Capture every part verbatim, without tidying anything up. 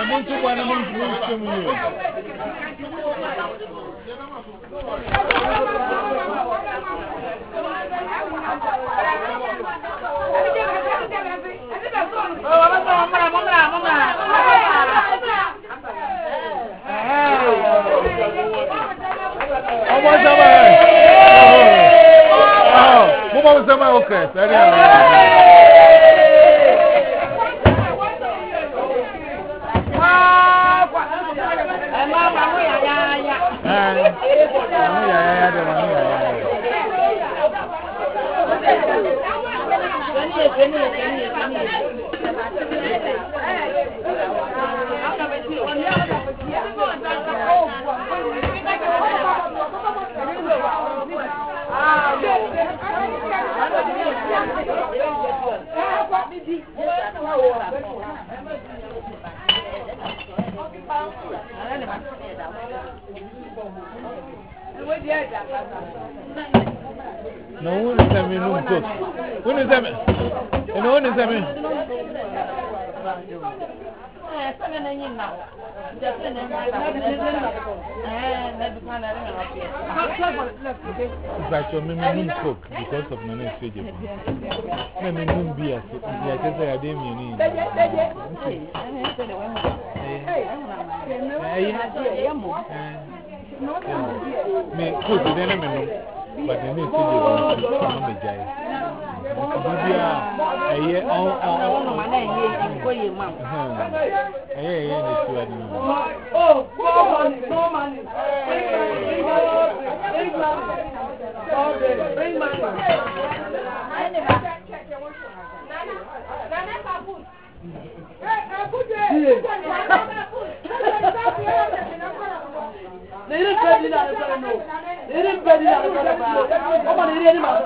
want to one among the Mama sama okay. Very nice. Ah, mama ya ya ya. Eh. Mama ya ya ya de mama ya ya. Kani kani kani kani. No one is a minimum cook. When is that? And one is a minimum. But your minimum cook because of Nana Stage. Minimum beer. I just say I didn't mean it. Me cook then a minimum. But the next thing is to come and jay. Bibia, a year on my name, for you, ma'am. A year in the two. Oh, no money. Bring money. I never check your work. They didn't pay dinner. They didn't pay dinner. Come on, they didn't have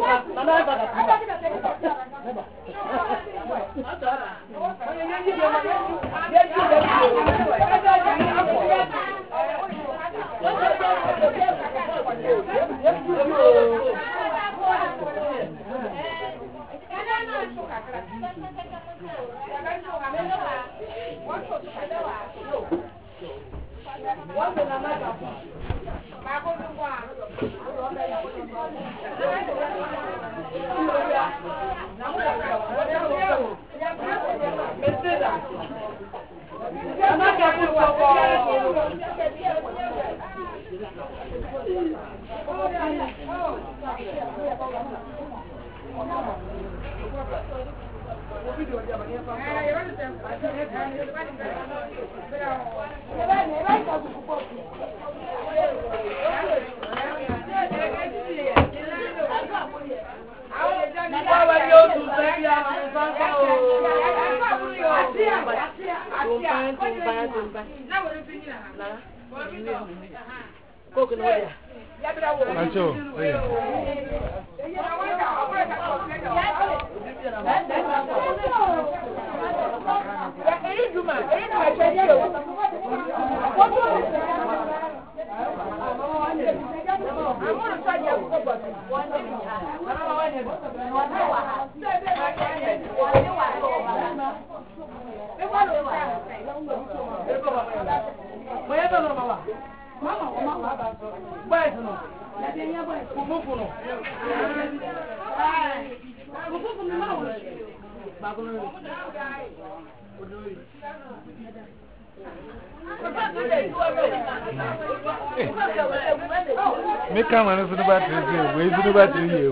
me come on to the battery. Where's the battery?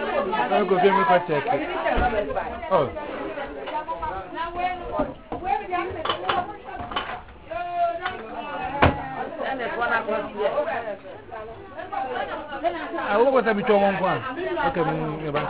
I'm going to go check it. Oh. I will go to the one one. Okay,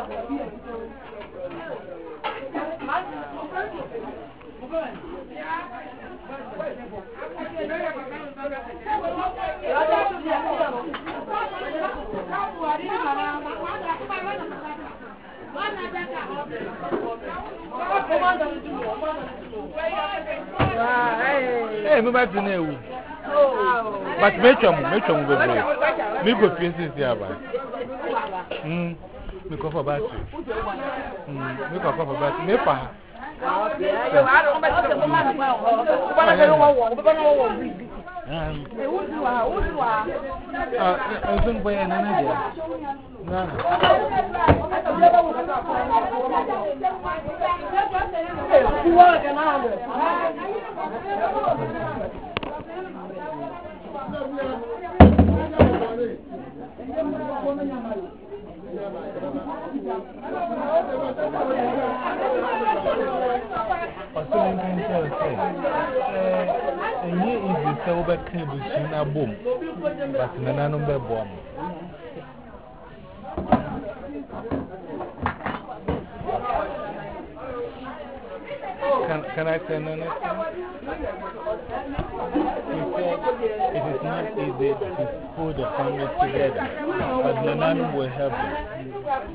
hey, no matter now. But make them, make them go break. Me go pieces here, but. Hmm. Me go for battery. Hmm. Me go for battery. Me pa. And here is the silver cable soon a boom, but no number bomb. Can, can I say no? It is not easy to pull the family together, but the nun will help them.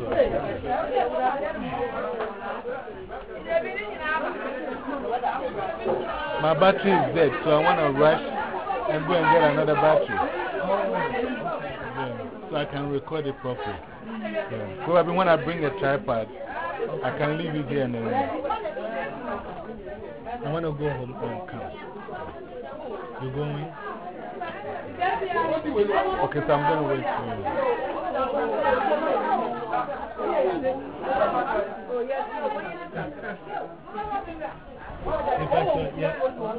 My battery is dead, so I want to rush and go and get another battery. Yeah, so I can record it properly. Yeah. Probably when I bring a tripod, I can leave it here and then I want to go home and come. You going? Okay, so I'm going to wait for you. In fact, uh, yeah.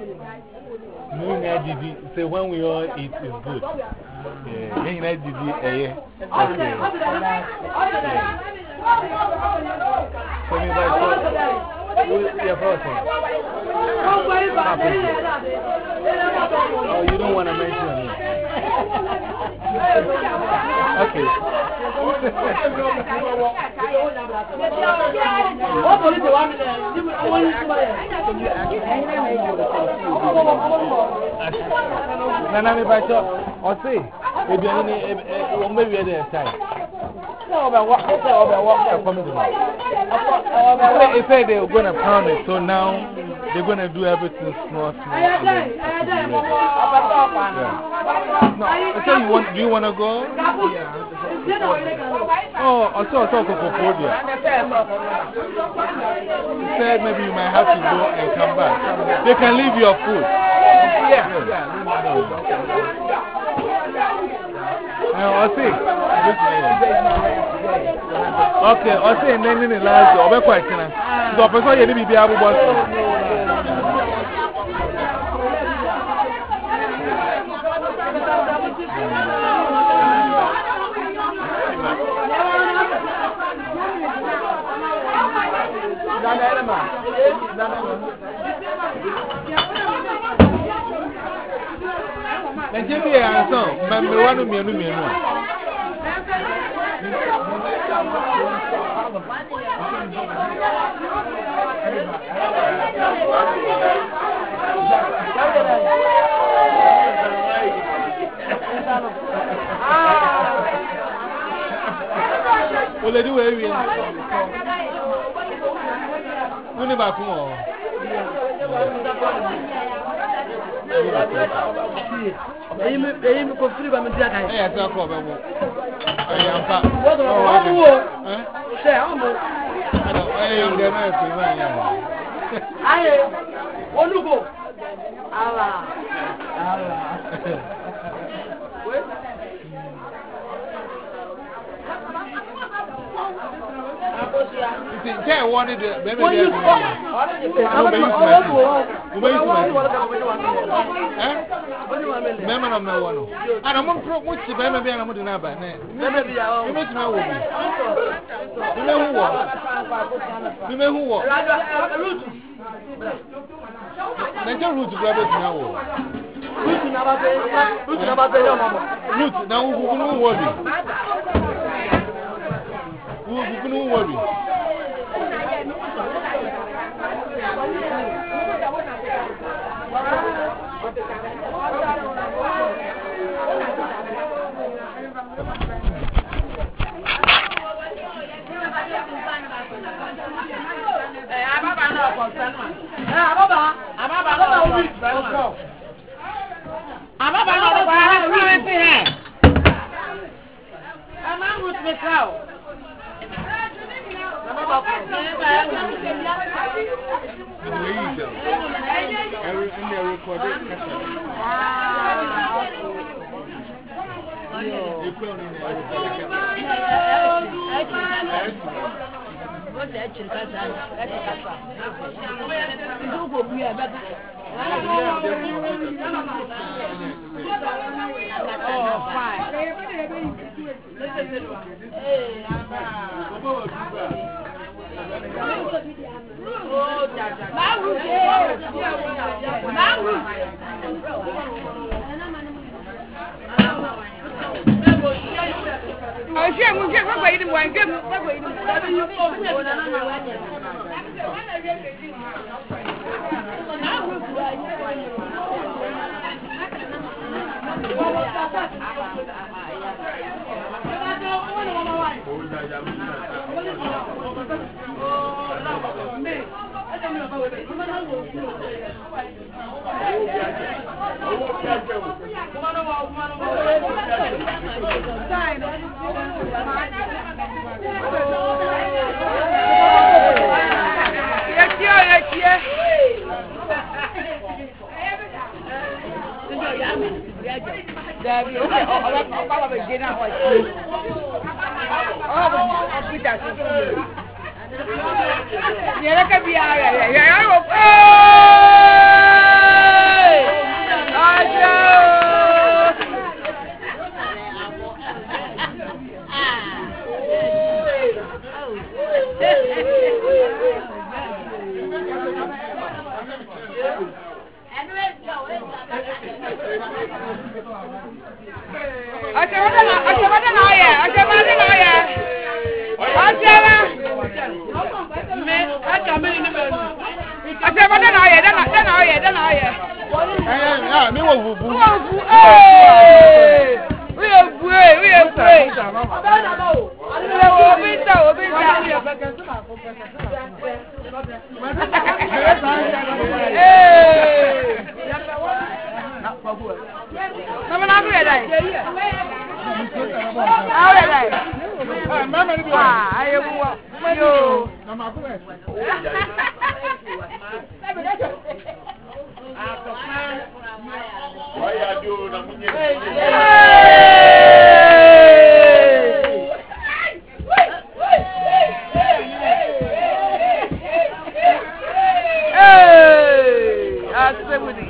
No, so when we all eat, it's good. Yeah, then you know, yeah. Okay. So, me back to your person. Oh, you don't want to mention me. Okay. Nana, me back up. Or say, if you are maybe at the time. No, but what they say, what coming to me. They say they're going to pound it, so now they're going to do everything small, small. Yeah. No, I say you want, do you want to go? Oh, I saw a talk of Copodia. He said maybe you might have to go and come back. They can leave your food. Yeah. I'll see. Okay, I'll see. And then in the last, I'll be quite clear. So, person, you need to be able to. And Jimmy and son, Mammy, one of me and me. Well, they do everything. Only back home. Aim for free by Jack. I am talking about I am back. What are you? Say, I'm I want to go. Allah. Allah. I wanted to be able to do it. Member of no one. And I'm going to put much to baby and I'm going to know by name. Maybe I will make my way. You know who was? You know who was? Let your root to grab it now. Root never pay. Root never pay your mama. Root now who will worry. Who will worry? I'm for the castle. You put on in what's that? You go be a better. Oh, fine. Oh, she will get away to one. Get away to Debbie, okay, oh, I'm probably dinner. Oh, Peter. Yeah, that can be all right. Yeah, I will. I said, what am I? I said, what am I? I said, what am I? I said, me, I come in the middle. I said, what am I? Then I, then I, then I. Yeah, me wo bu. Hey, we are brave, we are brave. We are we Mama, I'm ready. I'm ready. Ah, I am you. Mama, go ahead. Why are you doing? Hey, I'm seventy.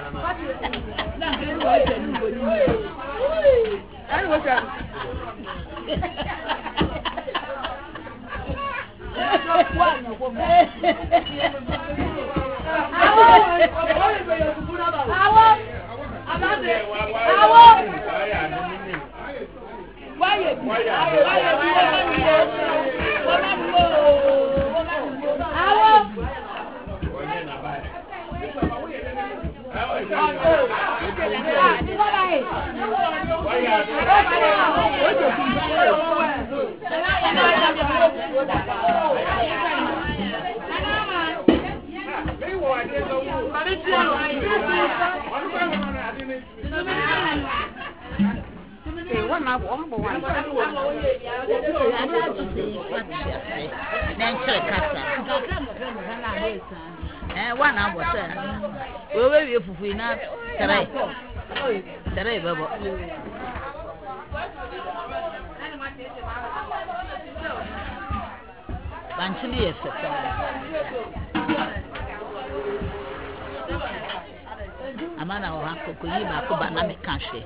One hour, sir. We will be for free now. Today, today, Baba. Banchini, yes, sir. Amana wa kukuyi ba ko ba na me kanhwe.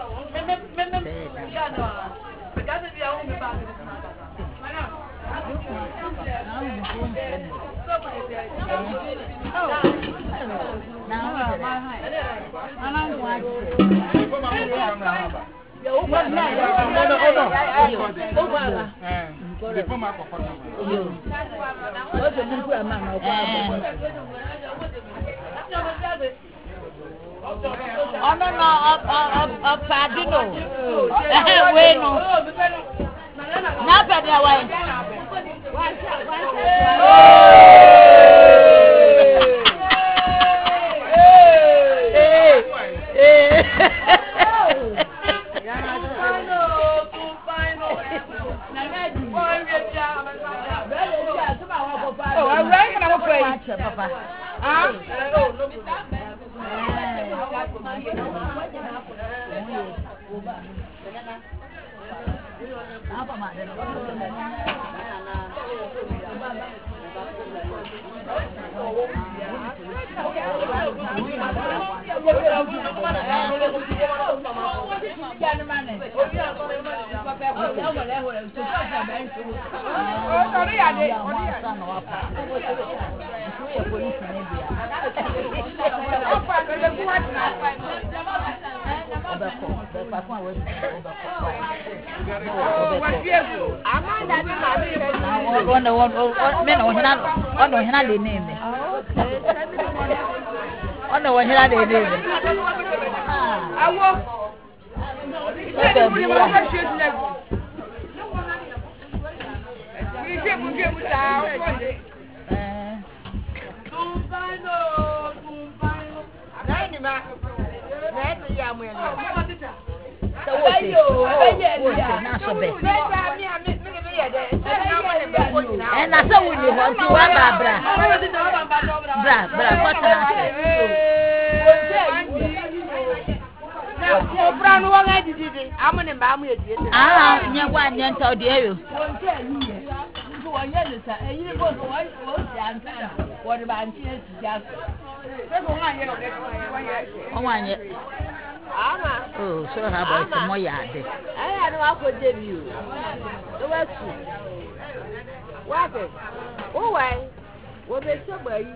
Oh no no, up up up Padino. Eh, wait no. Na pede away. Oh, I'm right now, Papa. Ah? One one men on hand on no hand they name me. On no one hand they name me. I walk. And I saw when you want to wear bra. Bra, bra, what's that? Ah, you want to tell you. What about just oh, so how about some more yard? I don't know what debut. The West. What? Oh, why? What is somebody?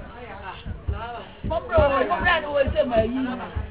Mom, brother was somebody.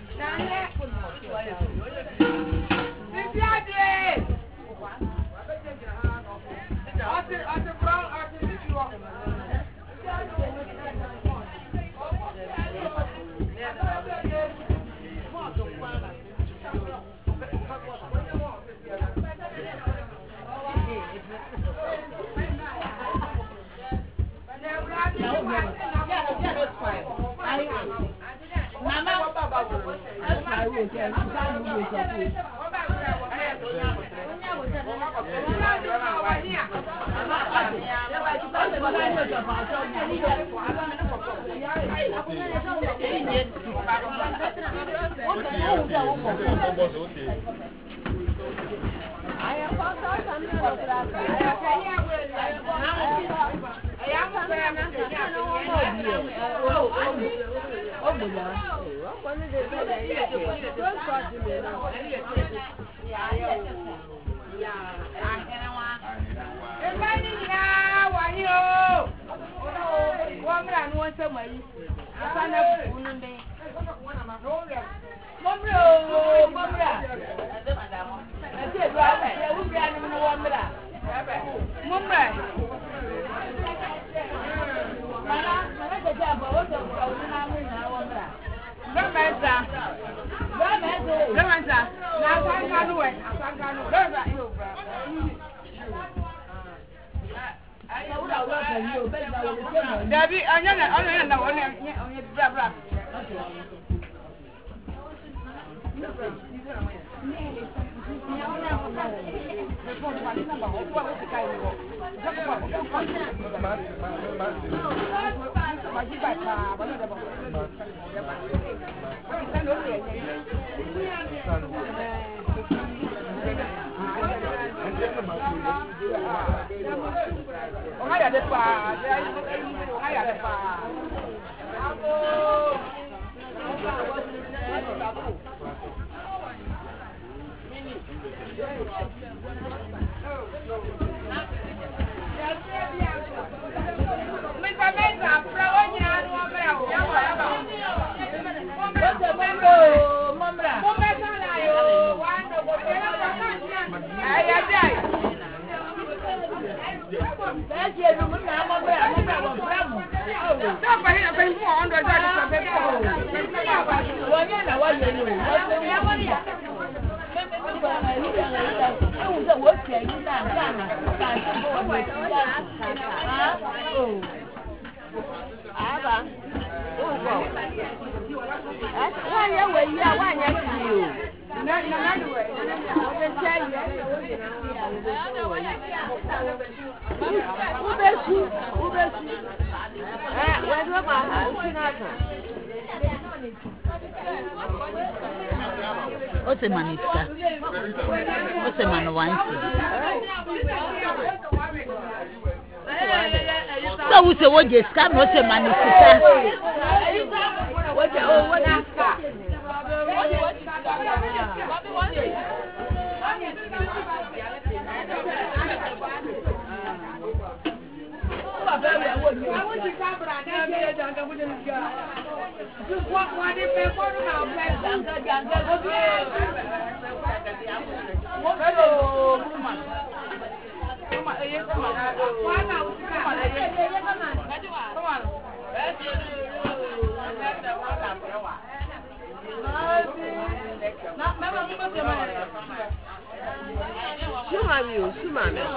Debbie, I know that only know only only blah blah. Haya de pa, haya de pa. Mita mita, prawonya anu amra o. Momra. Momra sana yo, wando go. Aya dai. That's it, no na momra, momra go bramo. Don't buy him pay four hundred dollars for paper. Wonya na wa ye yo. What's a manisca? What's a man one? So we say what just come what's a manisca? What oh what is that? Suma mi, suma mi.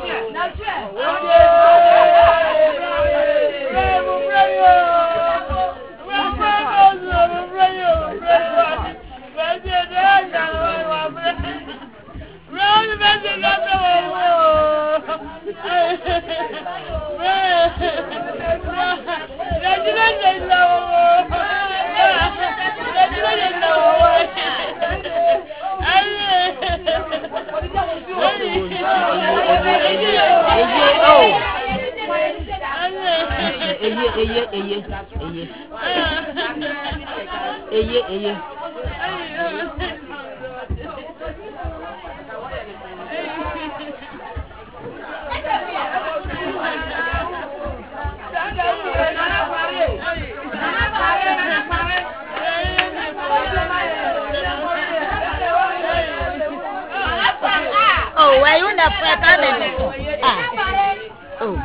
Eye eye oh, why you not coming? Ah. Oh.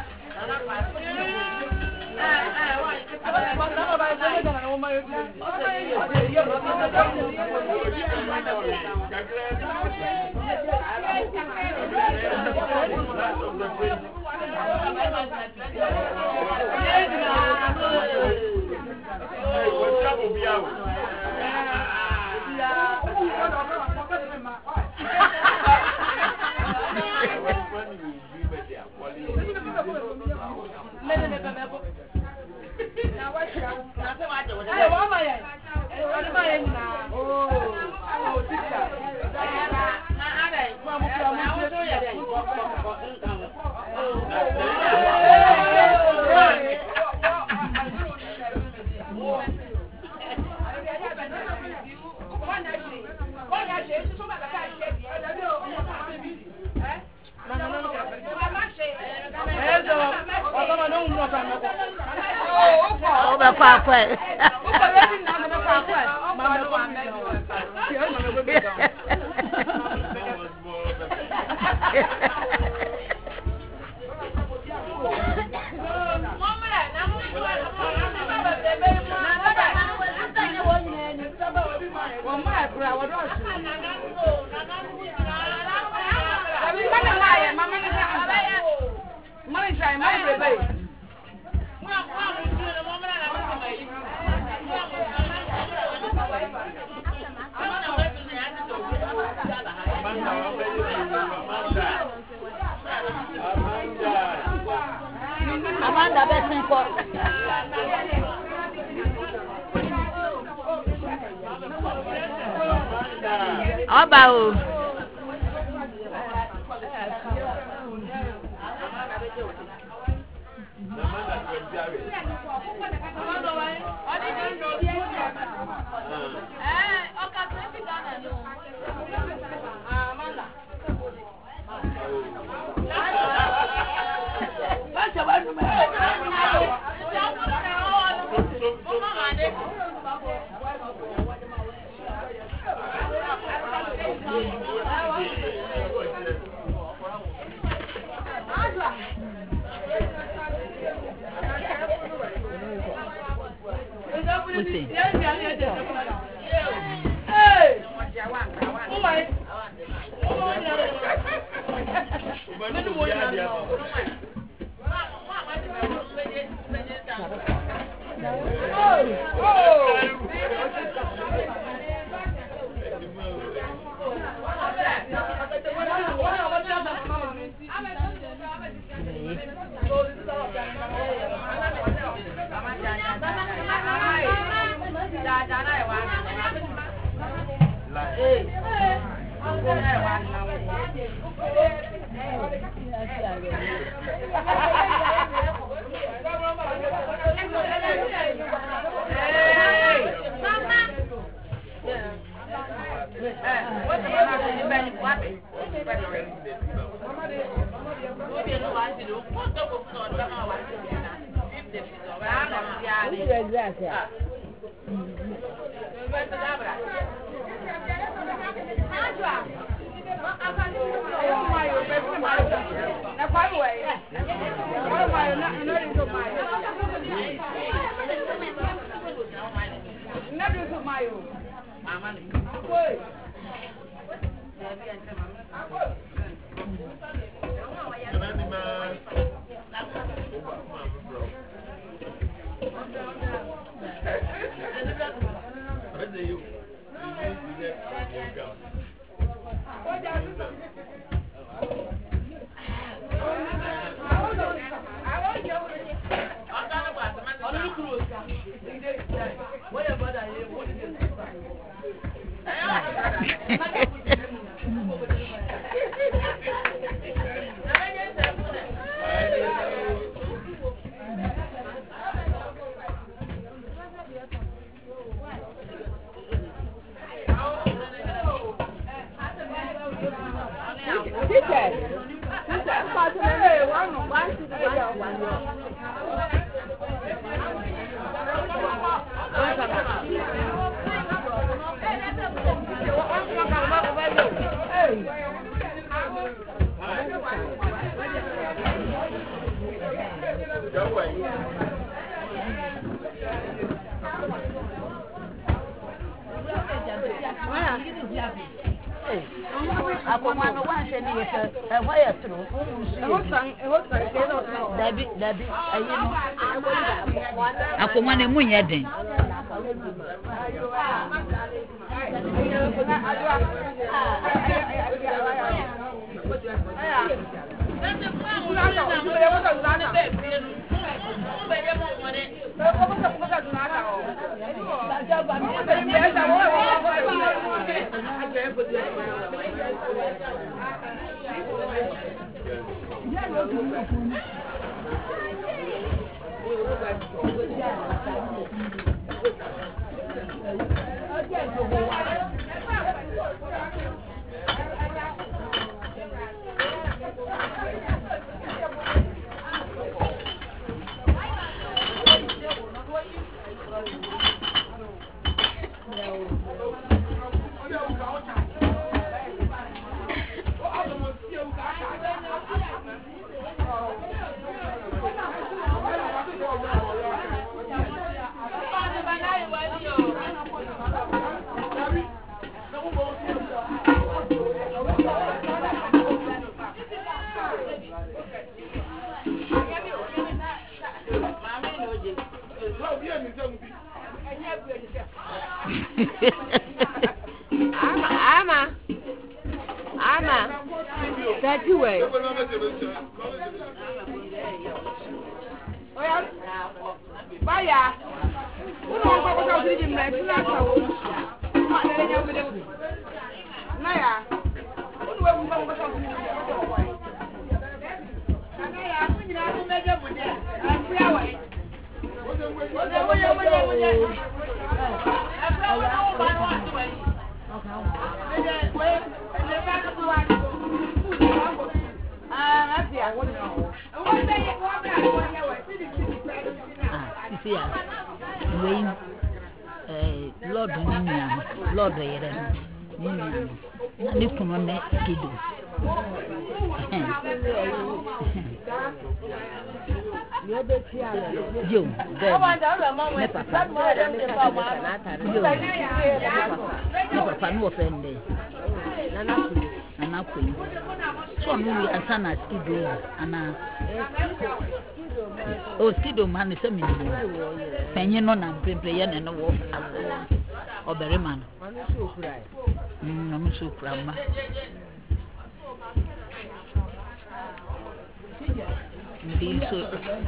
Oh, my papa. Amanda Besson for Oba Jangan Akoma ne munye den. Ama, ama, that you way. Oya, baya. Uno kwa kwa kwa kiri mrefu na kwa. Ma nene nyamu nene. Naya. Uno wewe mba kwa kwa kiri mrefu. Naya, kuni na kumeja mwenye. Afia we. Oze mwenye mwenye mwenye. Afia we na ubano watu we. Sisia, we Lord Ninian, Lord Eren, Ninian, Nippon ne Skido. Joe, there. Papa no offend. Nana Queen. So no Asana Skido, Anna. Oh, Skido man is a minute. Penny no and Pimplayan and no wolf or Berryman. I'm so proud. Be so.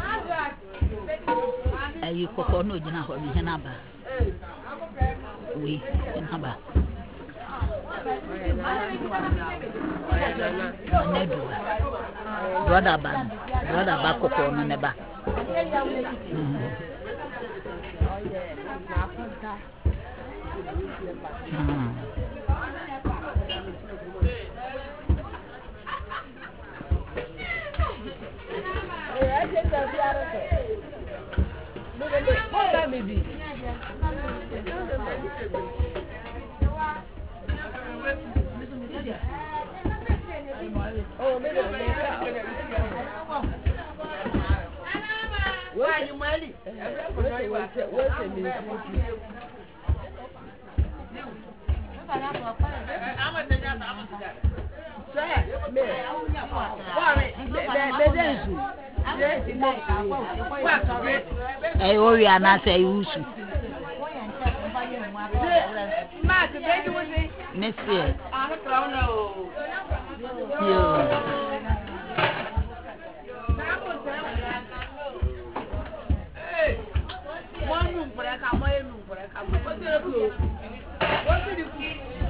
Are you cocoa no dinner for me? We in Haba. Brother ban, brother back up on the back. Maybe. Oh, maybe. Why you money? What's it? What's it? Hey, oh, we are not say you. Mark, baby, was it? Miss it. I don't know. Hey, one room for a car, one room for a car. What's the clue? What's the clue?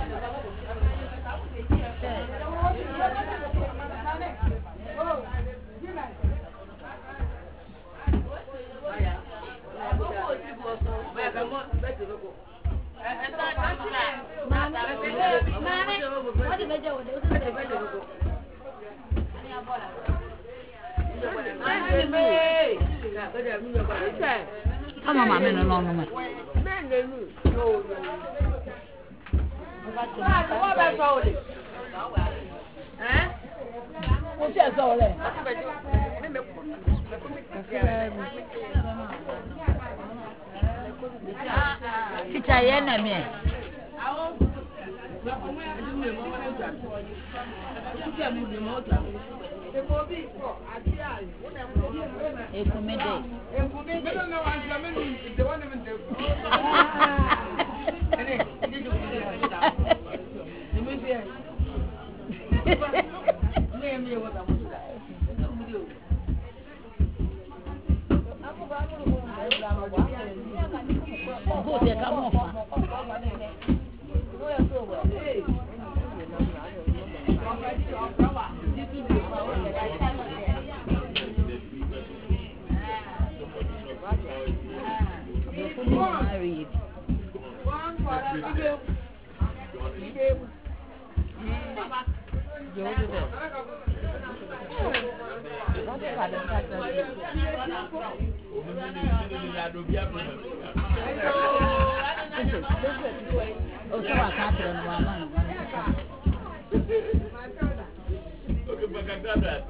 Come on, Mamma, no, no, no. What's your soul? It's a enemy. Oh, so I can't tell you one man. Okay, but I got that.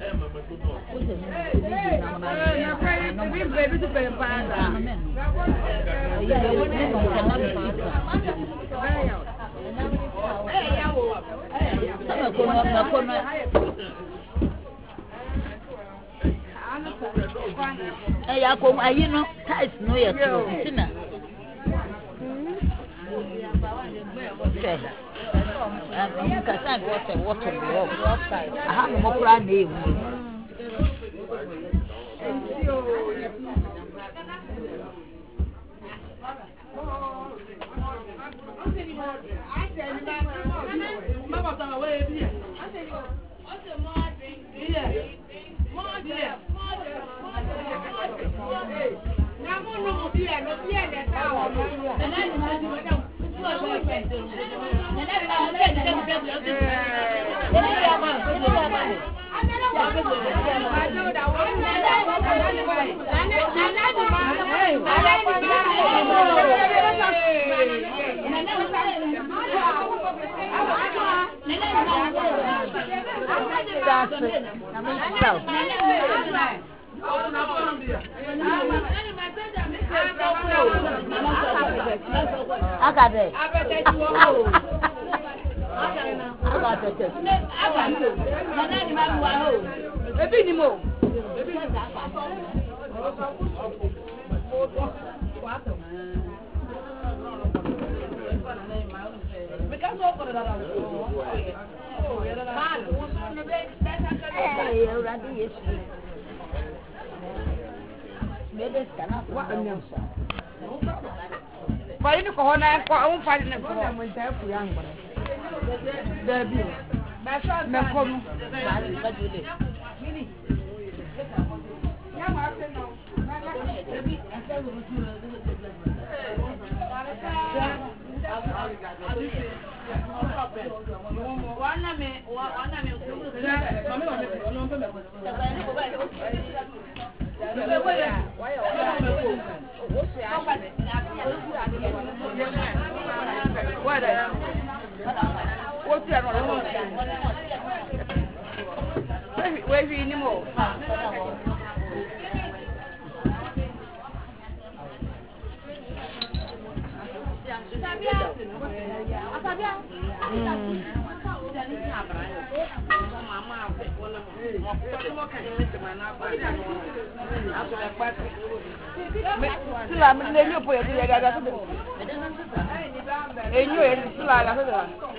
Hey, I come, I you know, ties no yet. Okay. Um, you can say water, water, water. I have a more name. I got it. I got it. Why you go on and go on fighting them? Debbie. Mekono. Wana me wana me what's that one? Where are you anymore? Sila menenyo po yun dia ada tu. Enyo yang sila ada tu.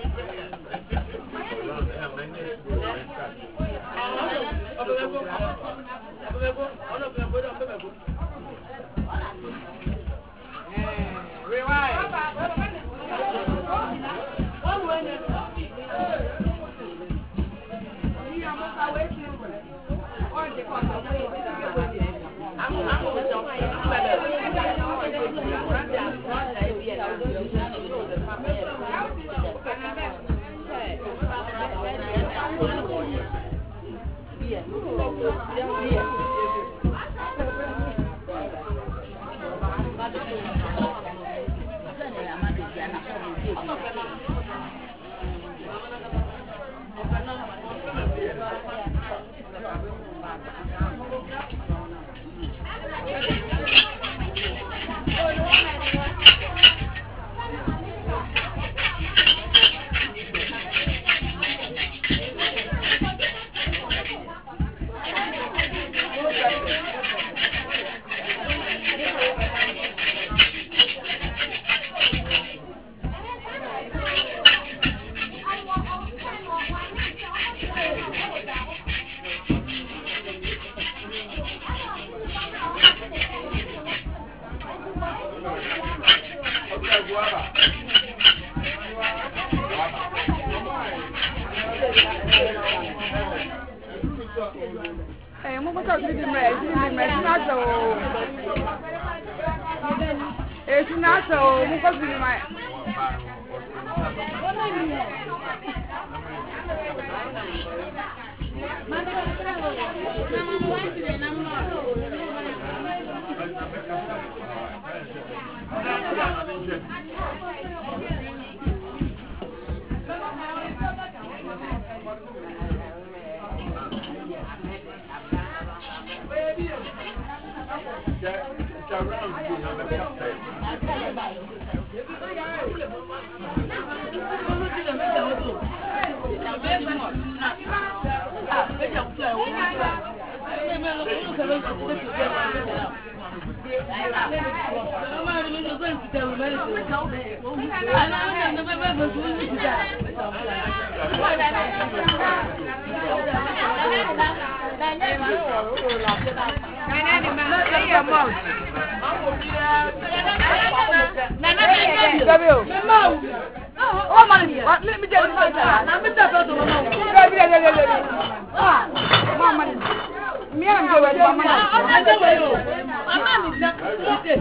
Eh, mo ko di di me, di di me, na so. Eh, na so, mo ko di me. Oh, man, let me tell you something. I'm in the bed of ah, Mama, me and you were Mama. I'm not going to I'm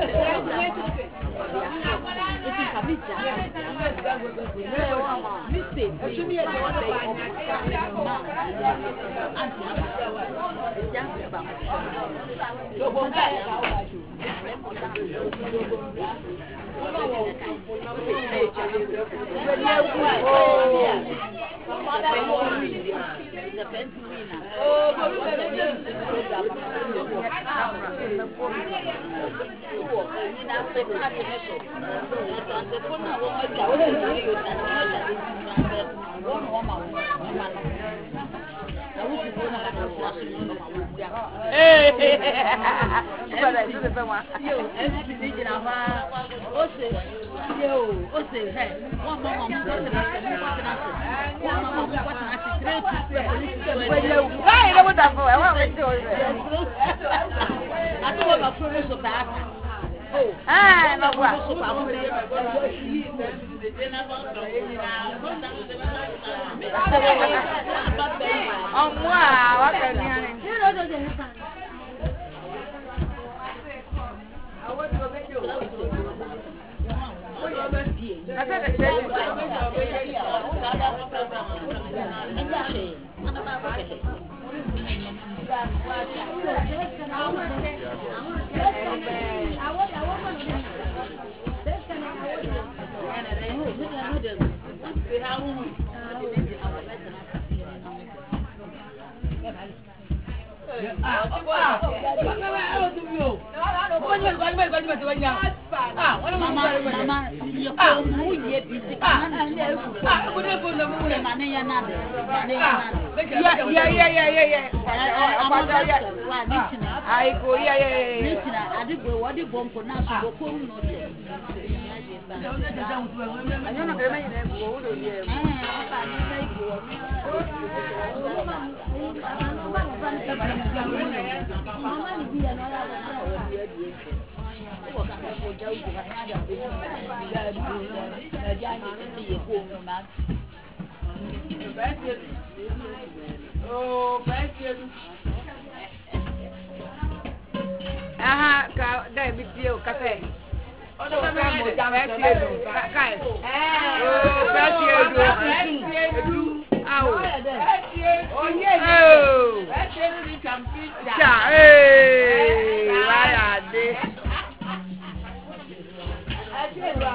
oh, say to me and what they offer. Ah, no what? Oh, wow, what can you Yeah, yeah, yeah, yeah, yeah. I go, yeah, yeah, yeah. I did go, what did bomb for now? I don't know the main name. Oh, thank you. Aha, ka dai bi tiyo cafe. Oh, ka mo jam tiyo do. Kai. Eh. Oh, ka tiyo do. Tiyo. Aw. Oh, yeah. Oh. Tiyo ni champi. Cha. Eh. Wa ya de. Tiyo.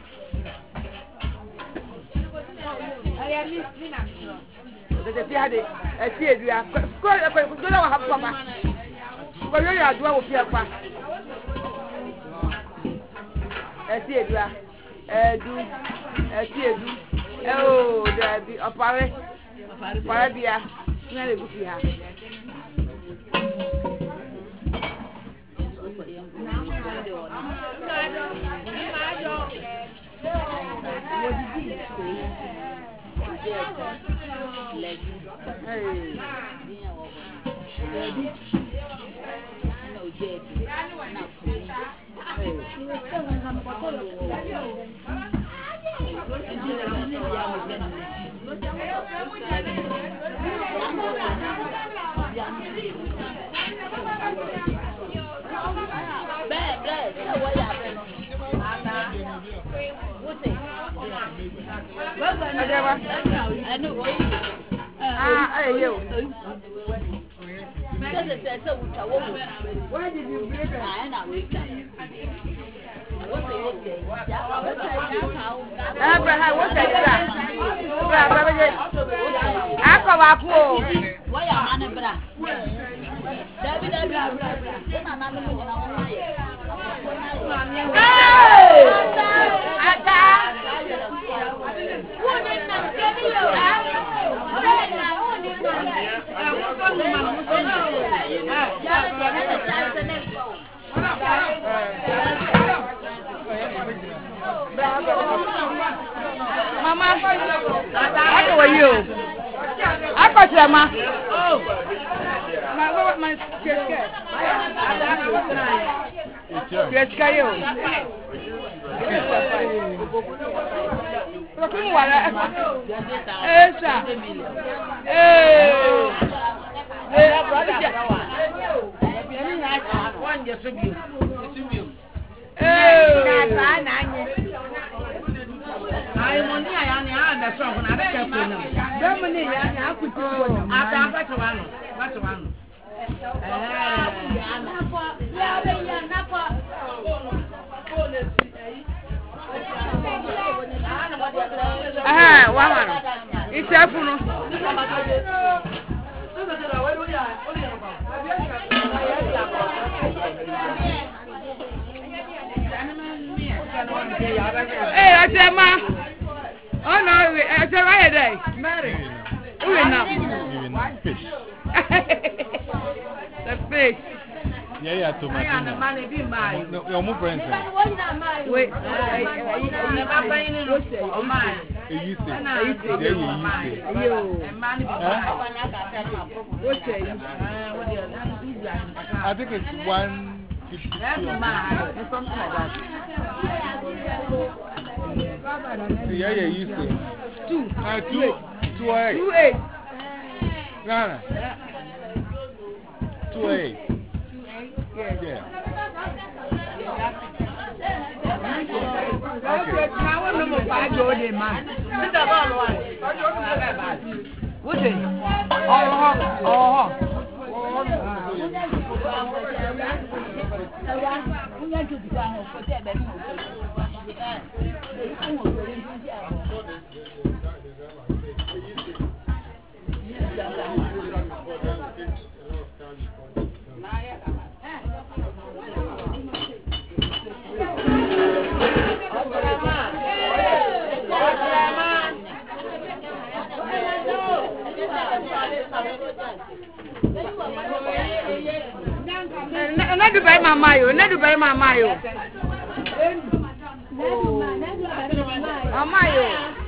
Aya mi sina. They say they a tear you are go go go have papa. But you are doing with your papa. A tear you are a do a tear do. Oh, there be a parrot. Parabia. Never go here. Hey. Ah, hey, yo. Where did you get it? I know. Abraham, what's that? I come up home. Why am I not? David, Mama, how are you? I got you, ma. Oh, my what my skirt? Jessica, you. Look what I eh, sir. Eh. Eh, brother. One just of you. Eh, I money I am the strong and I can't put them. That money I could do after I got one. Got one. Ah, one. It's a funeral. Hey, I said, ma. Oh no, I said, right there. Mary. Who is now? Fish. The fish. Yeah, yeah, tomato. I am the money be mine. No, you're more friends. Wait, I never buying it. Oh, mine. You say, Yeah, you say. You, and money be mine. I think it's one fifty. That's mine. It's something like that. Yeah, yeah, you say. Two. Uh, two, two eight. Two eight. Ghana. Two eight. Yeah. Yeah. Okay. Now what number five go there, man? What is? Oh, oh. Not to buy my mayo, not to buy my mayo. Oh, mayo.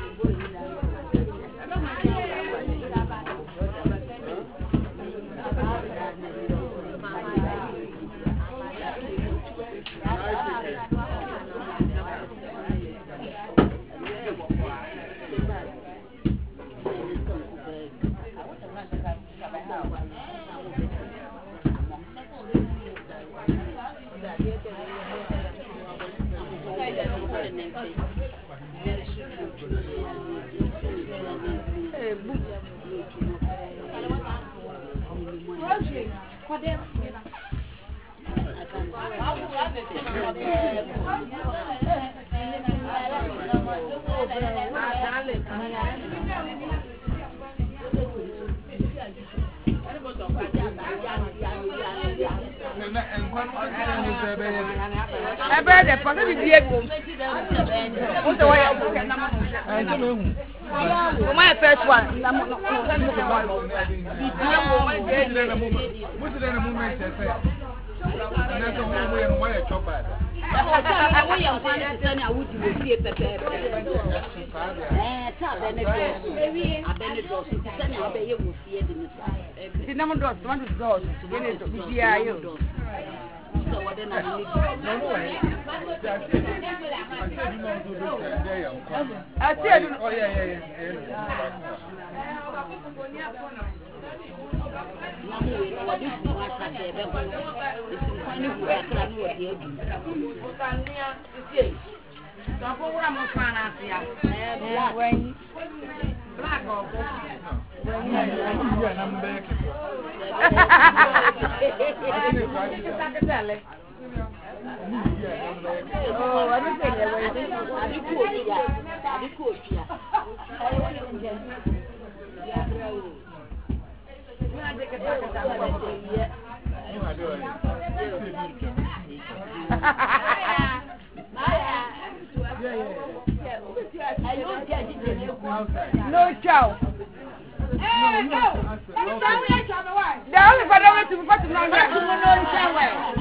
I bet the possible vehicle. What's the way I'm looking at? My first one. What's the moment? That's a whole way and why I chop bad. I would see a pepper. The number does one of those. Yeah, you. So what then I need? I said, oh, yeah, yeah, yeah. Black or oh, I don't think they're waiting. No chow. Hey, no. The only for the way to put it on the chow.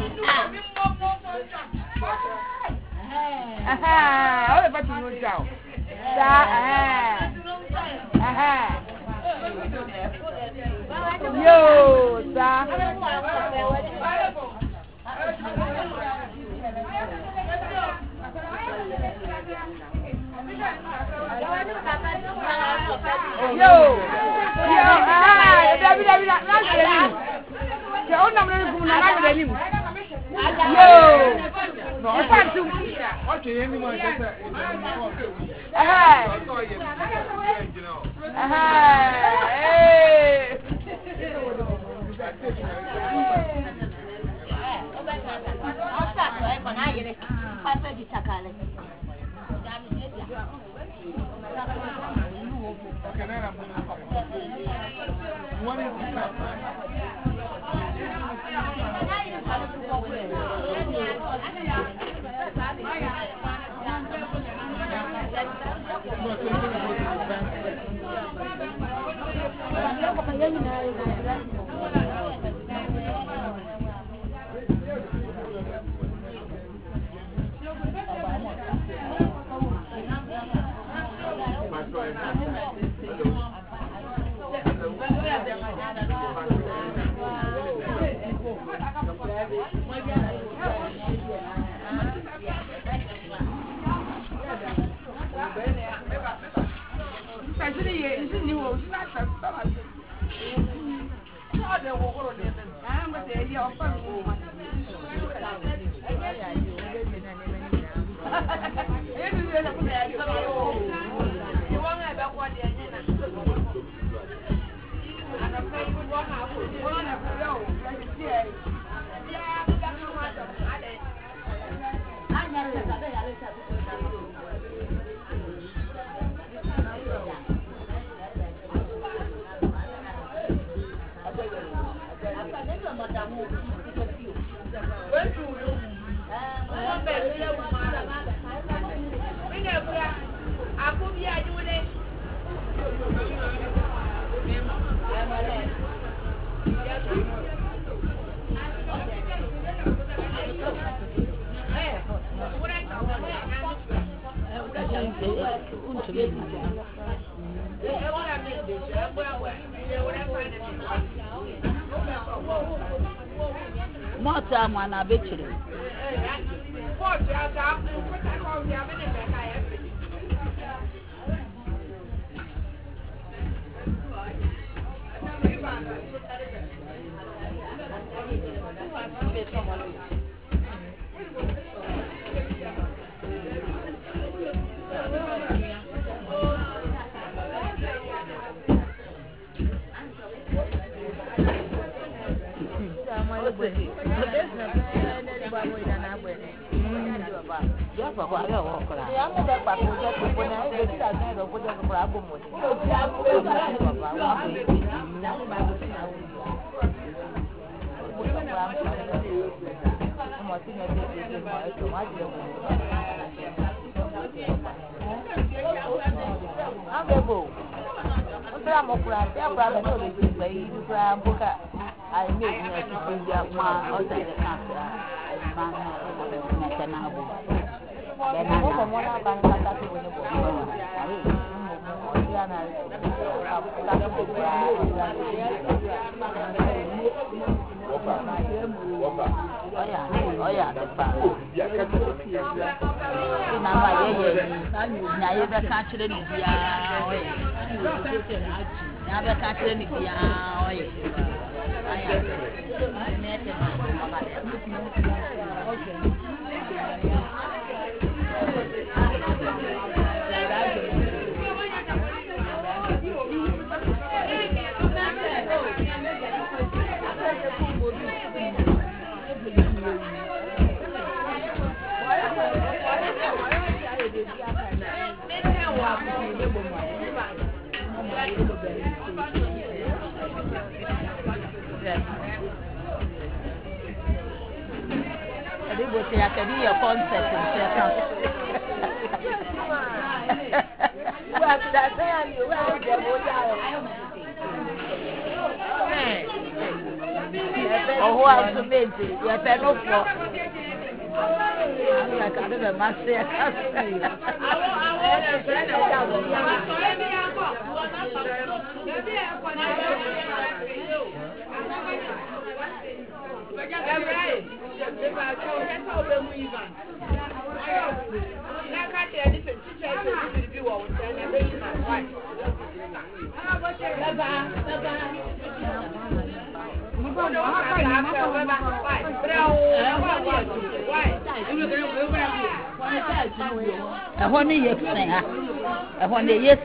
Aha, all about to no chow. Aha. Yo, sir. Yo, yo, ah, David, David, not the name. The old number from the name. No, I can't do it. Okay, anyone can say. Hey. Okay, now I'm one is more time when I bet you. I made me a super young man outside the country. Then I go from one of the country when you oh yeah, oh yeah, the fact. Now I hear you. Never catch it in the Never catch it in the I am met I can be your concept in Sheffield. What did I tell you? Well, oh, who else to make it? You have been up for. I can't even master a customer. A honey, yes, a honey, yes,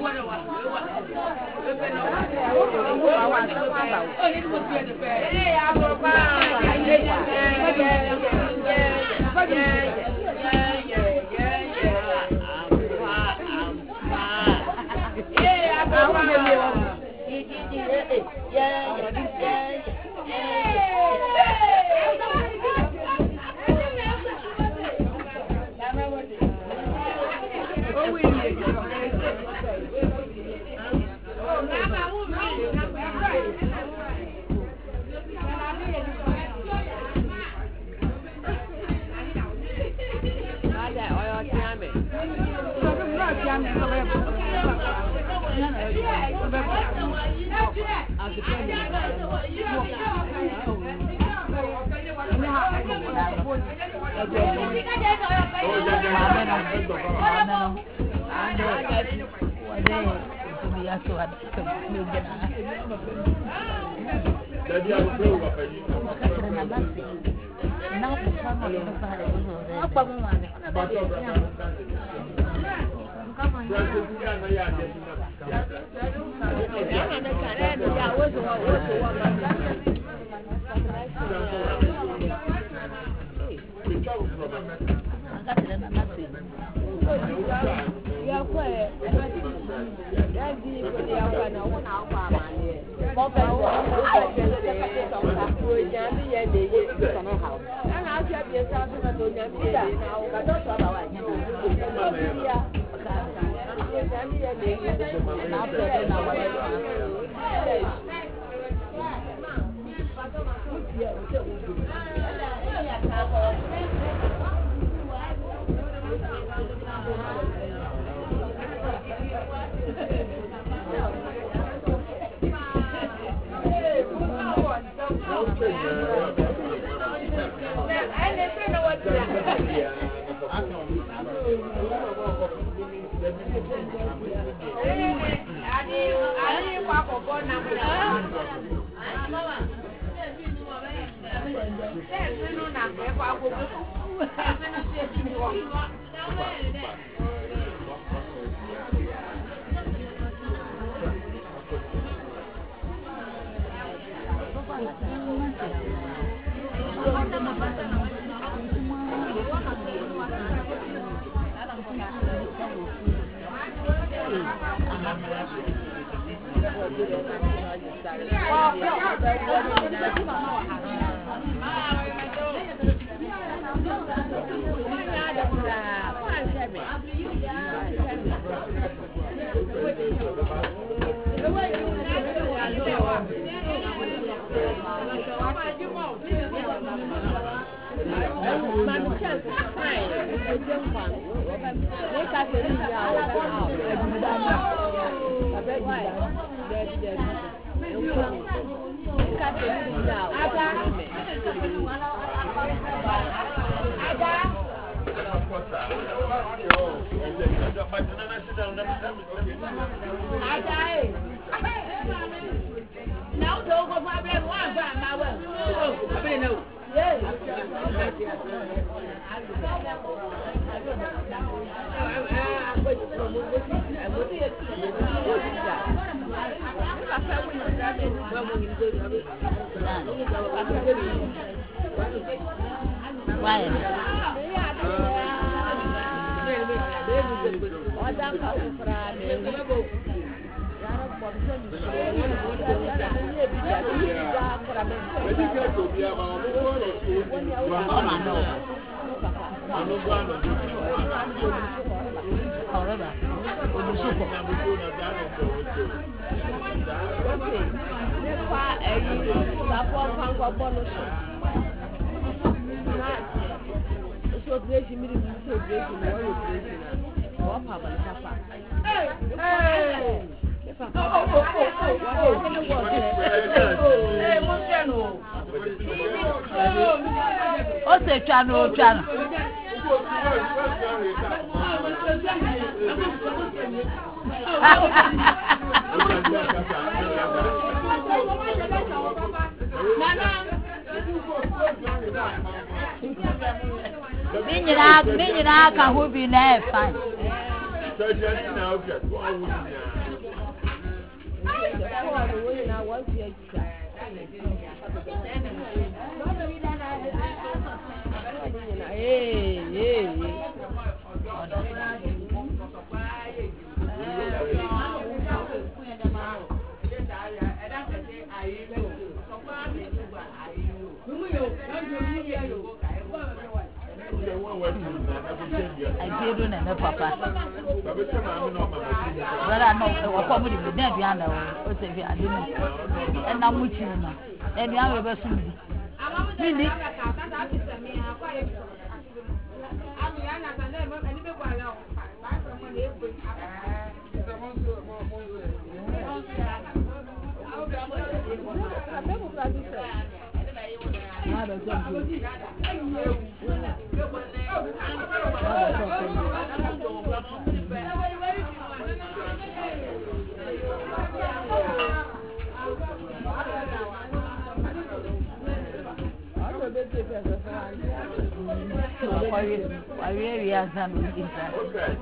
Chano, chano. Nana. Nina, Nina, can who be there? Fine. So just now, just one week now. Hey, hey, I did remember Papa. But I know what comedy would never be under what if I didn't. And I'm with you now. And you have a person. Really? I really have some interest. Okay.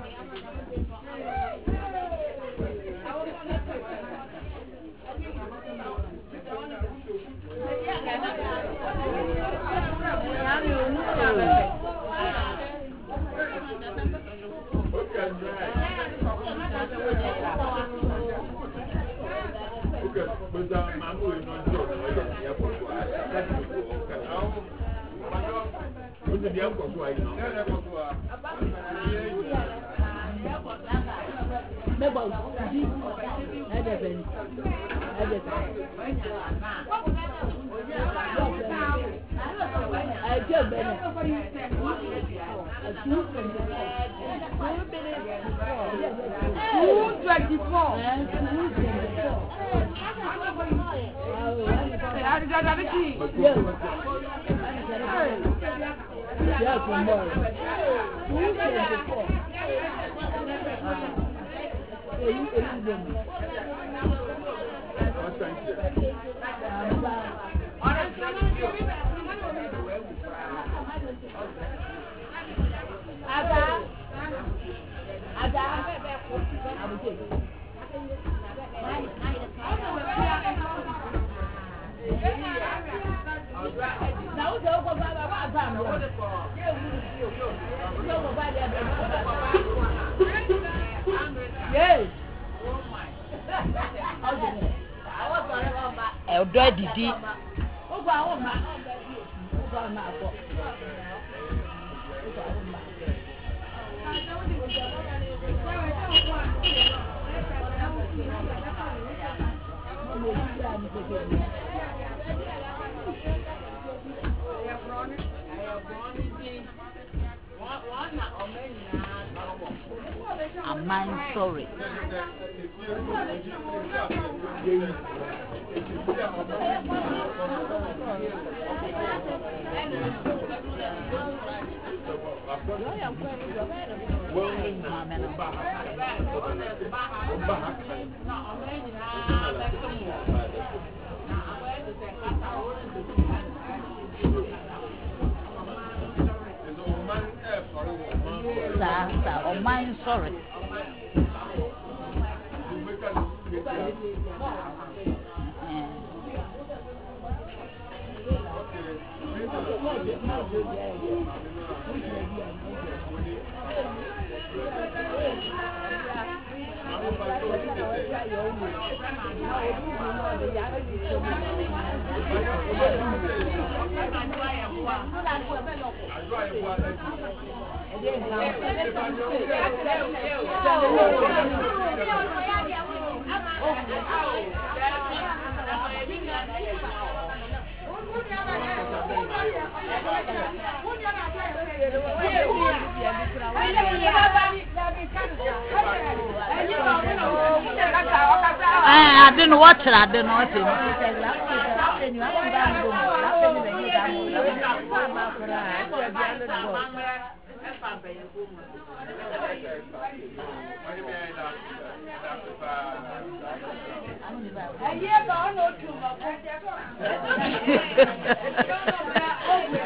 Eldra Didi. Am I sorry? Sir, sir, oh my sorry. I didn't watch it, I didn't watch it.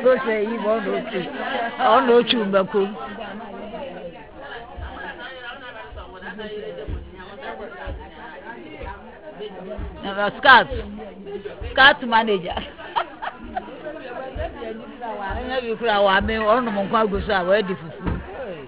so say you want to oh no chumbaku no scout scout manager na bi kura wa me onu mo kwa go so a wa di fufu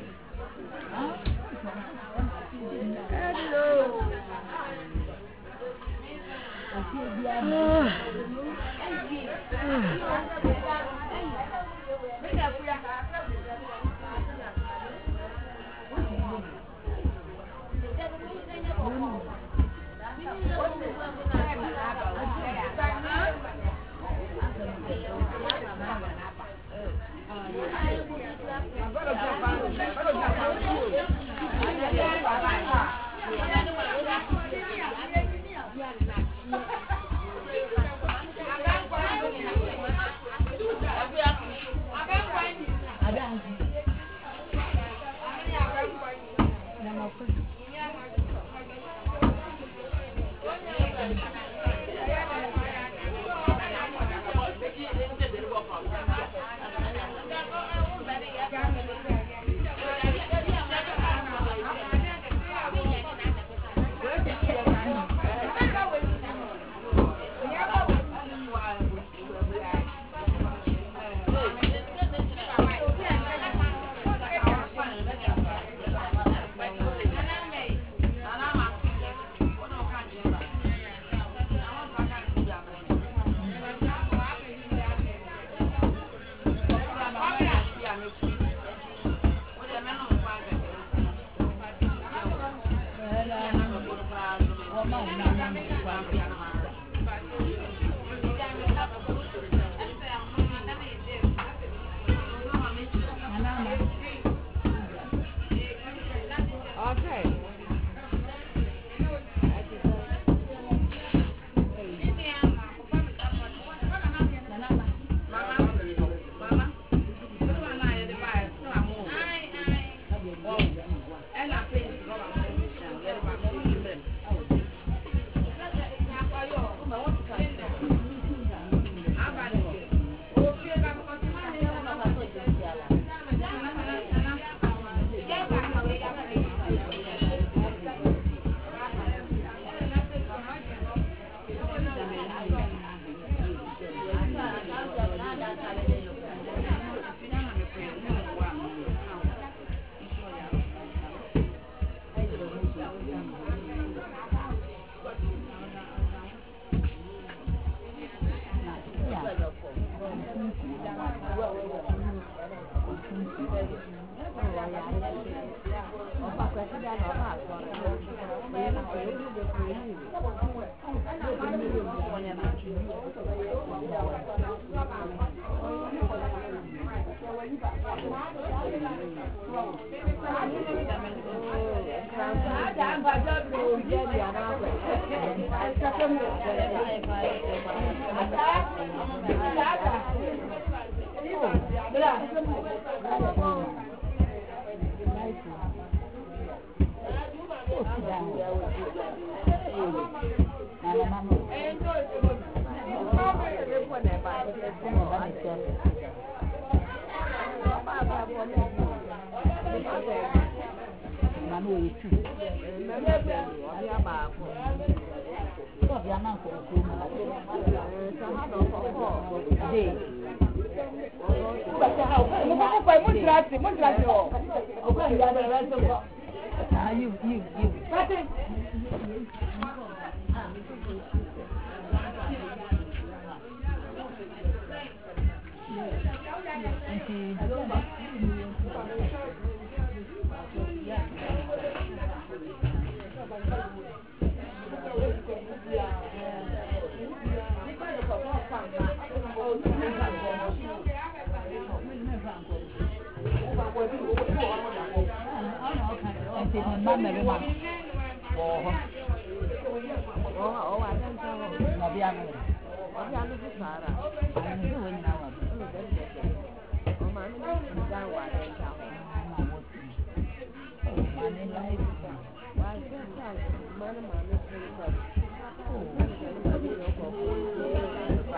you you you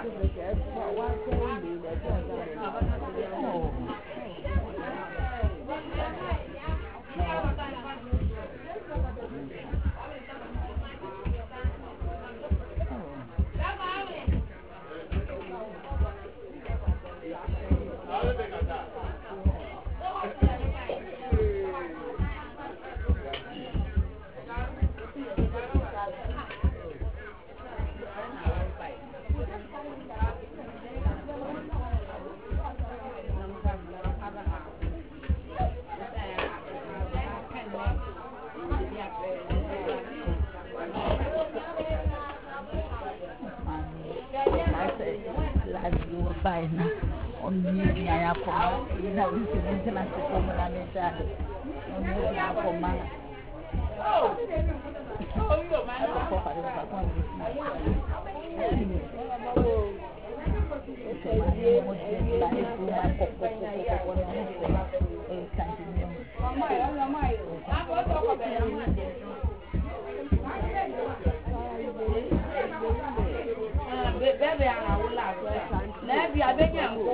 By now, on the Yaya Poma, now this is international common and on the Poma. Oh, you're my baby, I will laugh. Let me have a young one.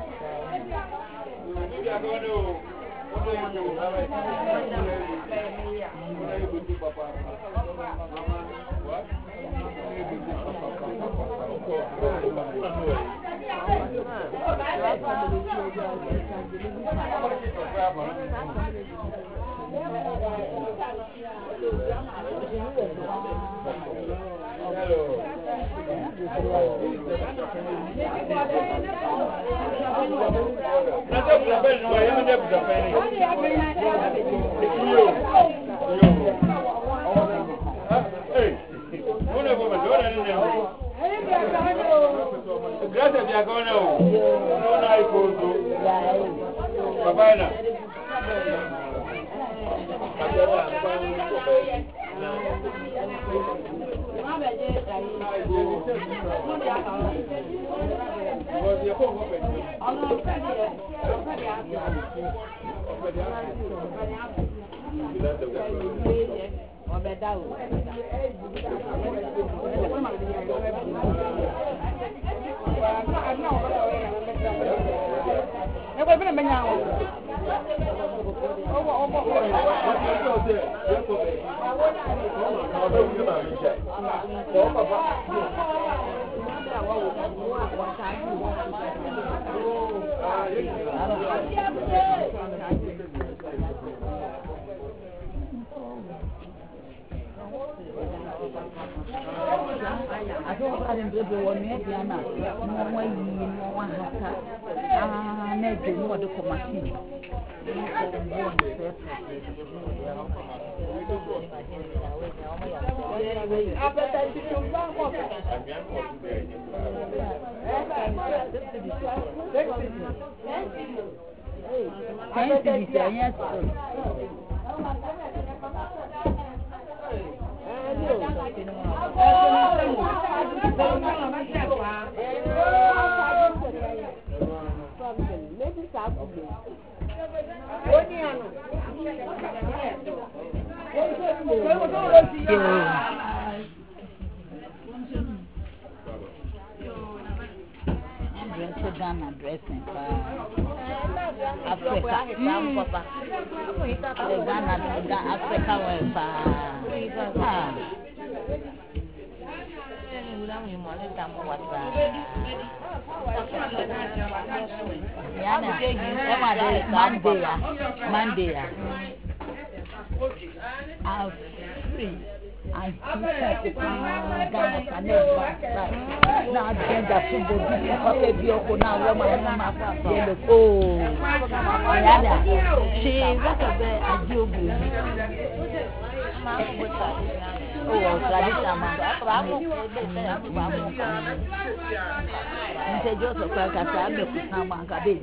I don't want to do one yet, Yana. No way, no one has that. Ah, never know what to come at me. Thank Ghana dressing Africa. Mm. Ghana, Africa, where ah. Yana, Monday, Monday. I'm free. I think Ghana can never now gender football because you are now woman oh Yana she is like a job oh tradition man nse just of ka ka me kusa man ka be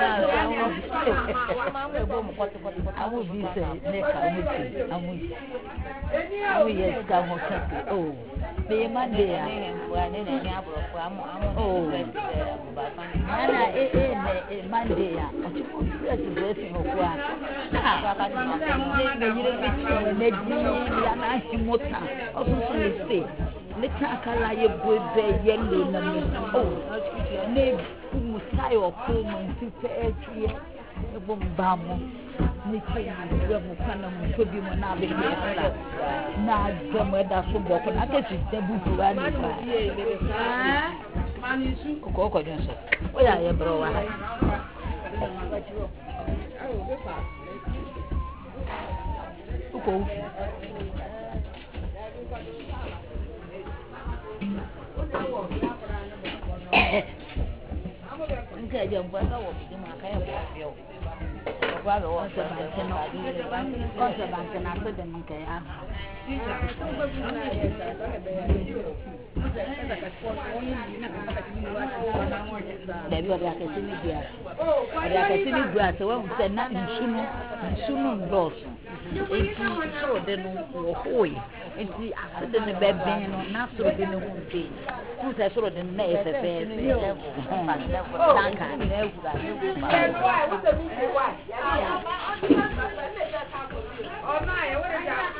awu bi se ne ka mu ti awu awu yes ka mo ka oh be Monday ya oh ana eh eh me Monday ya o ti ku dress dressing okwa ah ne yire bi ne di ya na himota o so so stay Nika akala ye boy be yellow na me. Oh, ne mutai opo mo ntite etie. Ebo mbamo. Nika ye mo kana mo tobi mo na be be na demo da so boko na ke ti debu buwa ni ka. Ah, manisu. Ko ko don so. O ya ye bro wa. Uko. Nka je mbasa wo bi ma ka ya bo. Kwa lo wa se ba se no. Ko se ba se na se de nka ya. Debi odi akesi ni bia. Odi akesi ni bia se wa se na nsuno, nsuno ndoso. Enti so de no wo hoyi. Enti akesi ni bebe no na so de no hunte. Ku se so de na e fe fe fe. Danka na ewura. Oh my, what is that?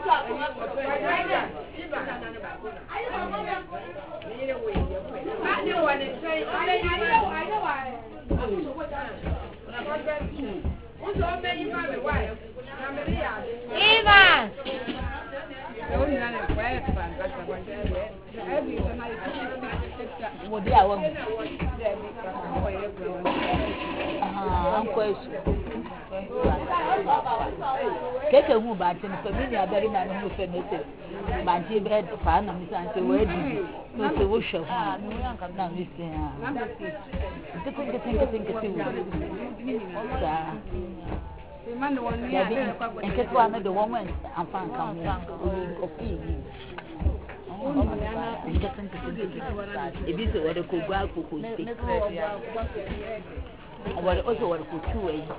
Keke hu ba tin familia bari na no fe no se ba ti be fa na mi san se we di no se wo hwe hu na mi se ha tin tin tin tin tin sa man no one ya en ke kwa na do one man amfan kan o fi yi en ke tin tin tin e bi se wo de ko gwa ko ko se awari oso wari ko tuwe yi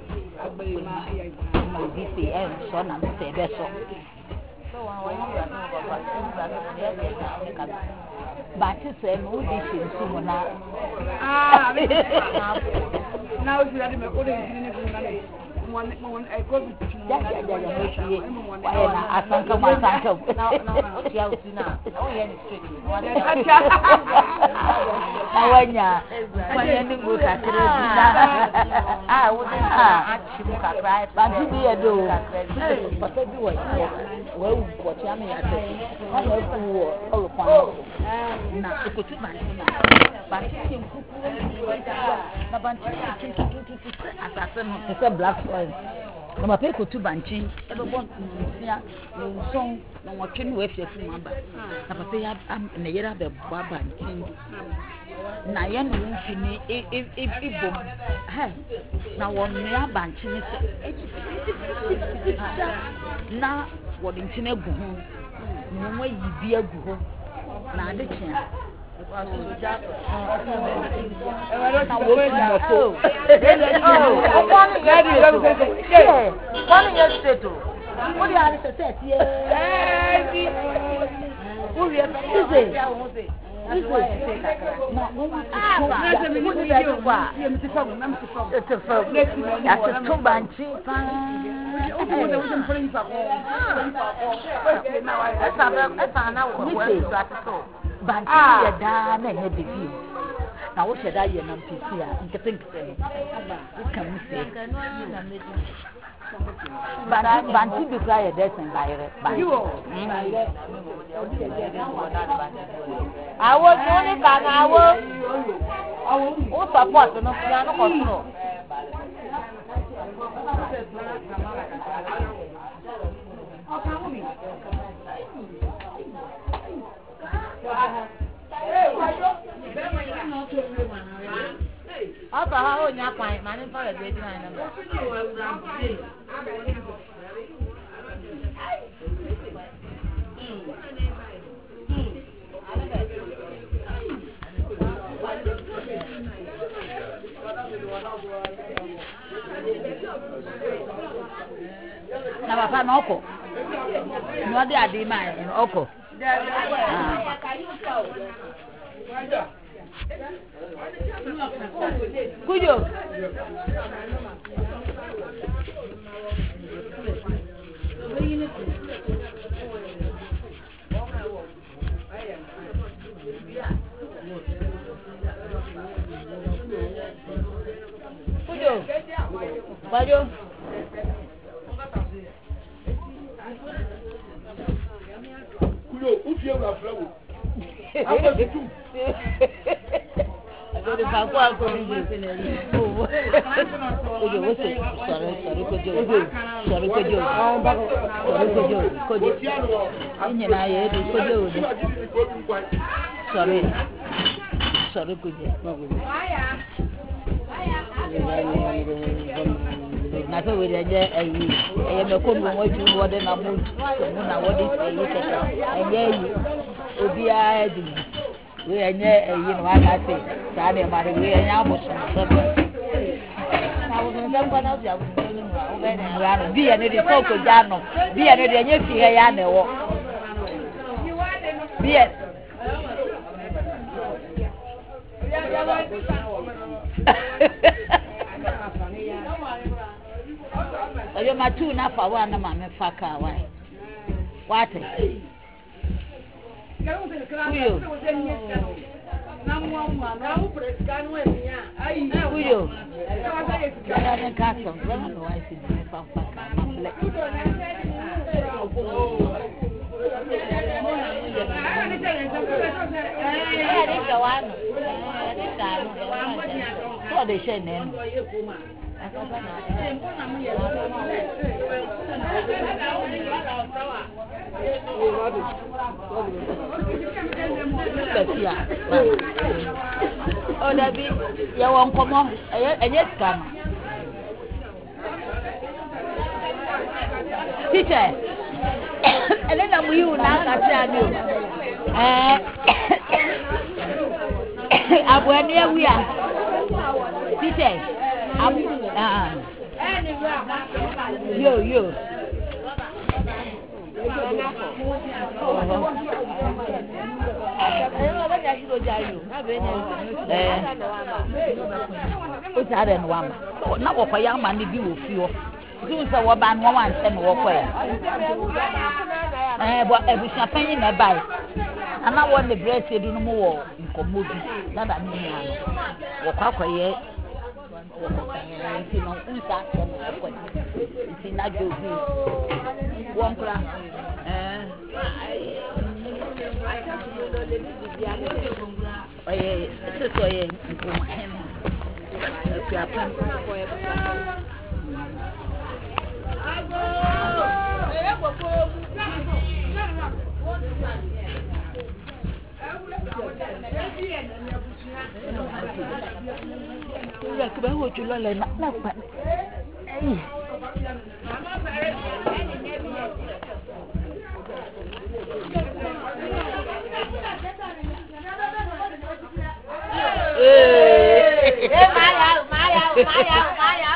ma di se e so na me se be so so wa wa yi ra no ba ba ba ka ba ti se mo di se nsu mo na ah na o si ra di me ko de ni ni na le mo mo e ko bi tu mo na ja ja mo ti wa na asanka mo asanka na na o ti a o ti na o ye ni straight wa na wanya wanya ni mo ka kire bi na ah wo de ah chi mo ka kra ba ti bi e do pa se bi wo wo wo ti am ya te na na ku wo o lo kwa na ko tu ba ni na ba ti ti ku ku na ba ti ti ti ti ti asase no se black soil na ma pe ko tu banchi e be bon nsia no son na wo twe no afia fu ma ba na pa pe ya na yera be bo banchi na ye no mfini e e e bom ha na wo nua banchi ni se na wo de ntine gu ho no mo yi bi agu ho na ade kya Banchi ya da na he bibi na wo sheda ye na mpisi a nkete nkete ka mu se banchi banchi bi ka ye desen bayre banchi awo tuni ka na awo o support no ya no control Apa ha o nya kwan ma ni fa le de na na. Na papa na oko. No de ade ma oko. Kujo. Kwajo. Kuyo, ufie wa flow. Aba situ. Agora vai com a coisa. Ojo, você. Sorry, sorry, kojo. Sorry, kojo. Sorry, kojo. Kojo. Inye na ye do kojo. Sorry. Sorry, kojo. Na so we dey ayi e me ko mo waju wo de na mo mo na wo de ayi keke enye yi obi a di we enye ayi no aka se sa de ma de we enye aboso so be na wo no dem bana bia wo ni no wo be na ra no bi e ne de so ko ja no bi e ne de enye fi he ya na wo bi e Oyo matu na fa wa na mame fa ka wa. Wate. Uyo. Uyo. Ya na ka so, na no wa si ni fa fa ka ma ble. Eh, ni ka wa no. Eh, ni ka no. So de she ne. Oh, Debbie, you won't come on. And yes, come. Teacher, and then I'm you now. I tell you. Eh, when we are. Teacher, I'm. Uh, yo, yo. What's that in one? Not what I am and the view of you. Do so what band one and walk away. Eh, but every champagne in a bite. And I want the bread to do no more in commodity. That I mean, walk away. Nti no nsa ko nti na jobi won kra eh oye so ye ko hem ku apam ko ye Ura ke ba ho tlo le na na pa. Eh. Eh, maya, maya, maya, maya.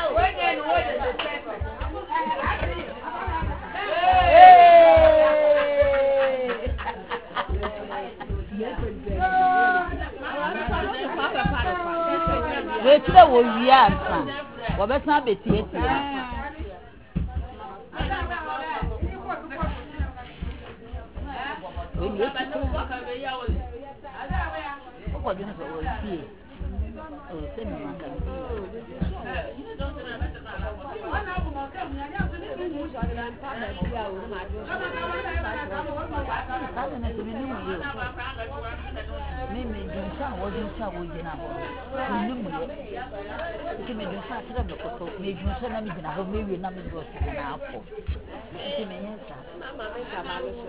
Wait till we are son. What better not be tea? What do you see? Oh, send me my Mimi jinsa wajinsa wajina ho nnumu ye kimi jinsa tira be koto me jinsa na mi jina ho mewi na mi go na afo kimi yensa mama me ka ba lo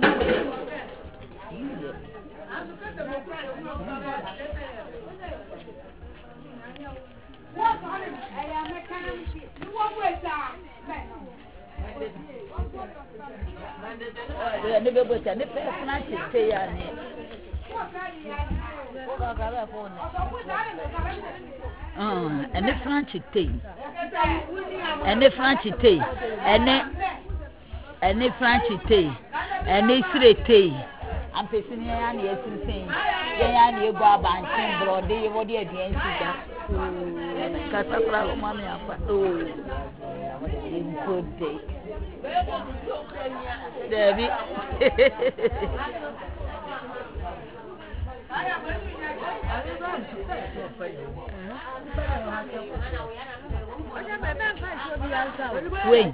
so ne be bocha ne pe na chite ya ne ah ene French tea ene French tea ene ene French tea ene sire tea am pesini ya na yesinsin ya na ego abantin brode ye wodi aduan sika kasa kra lo mama ya fa oh good day Debbie Wait.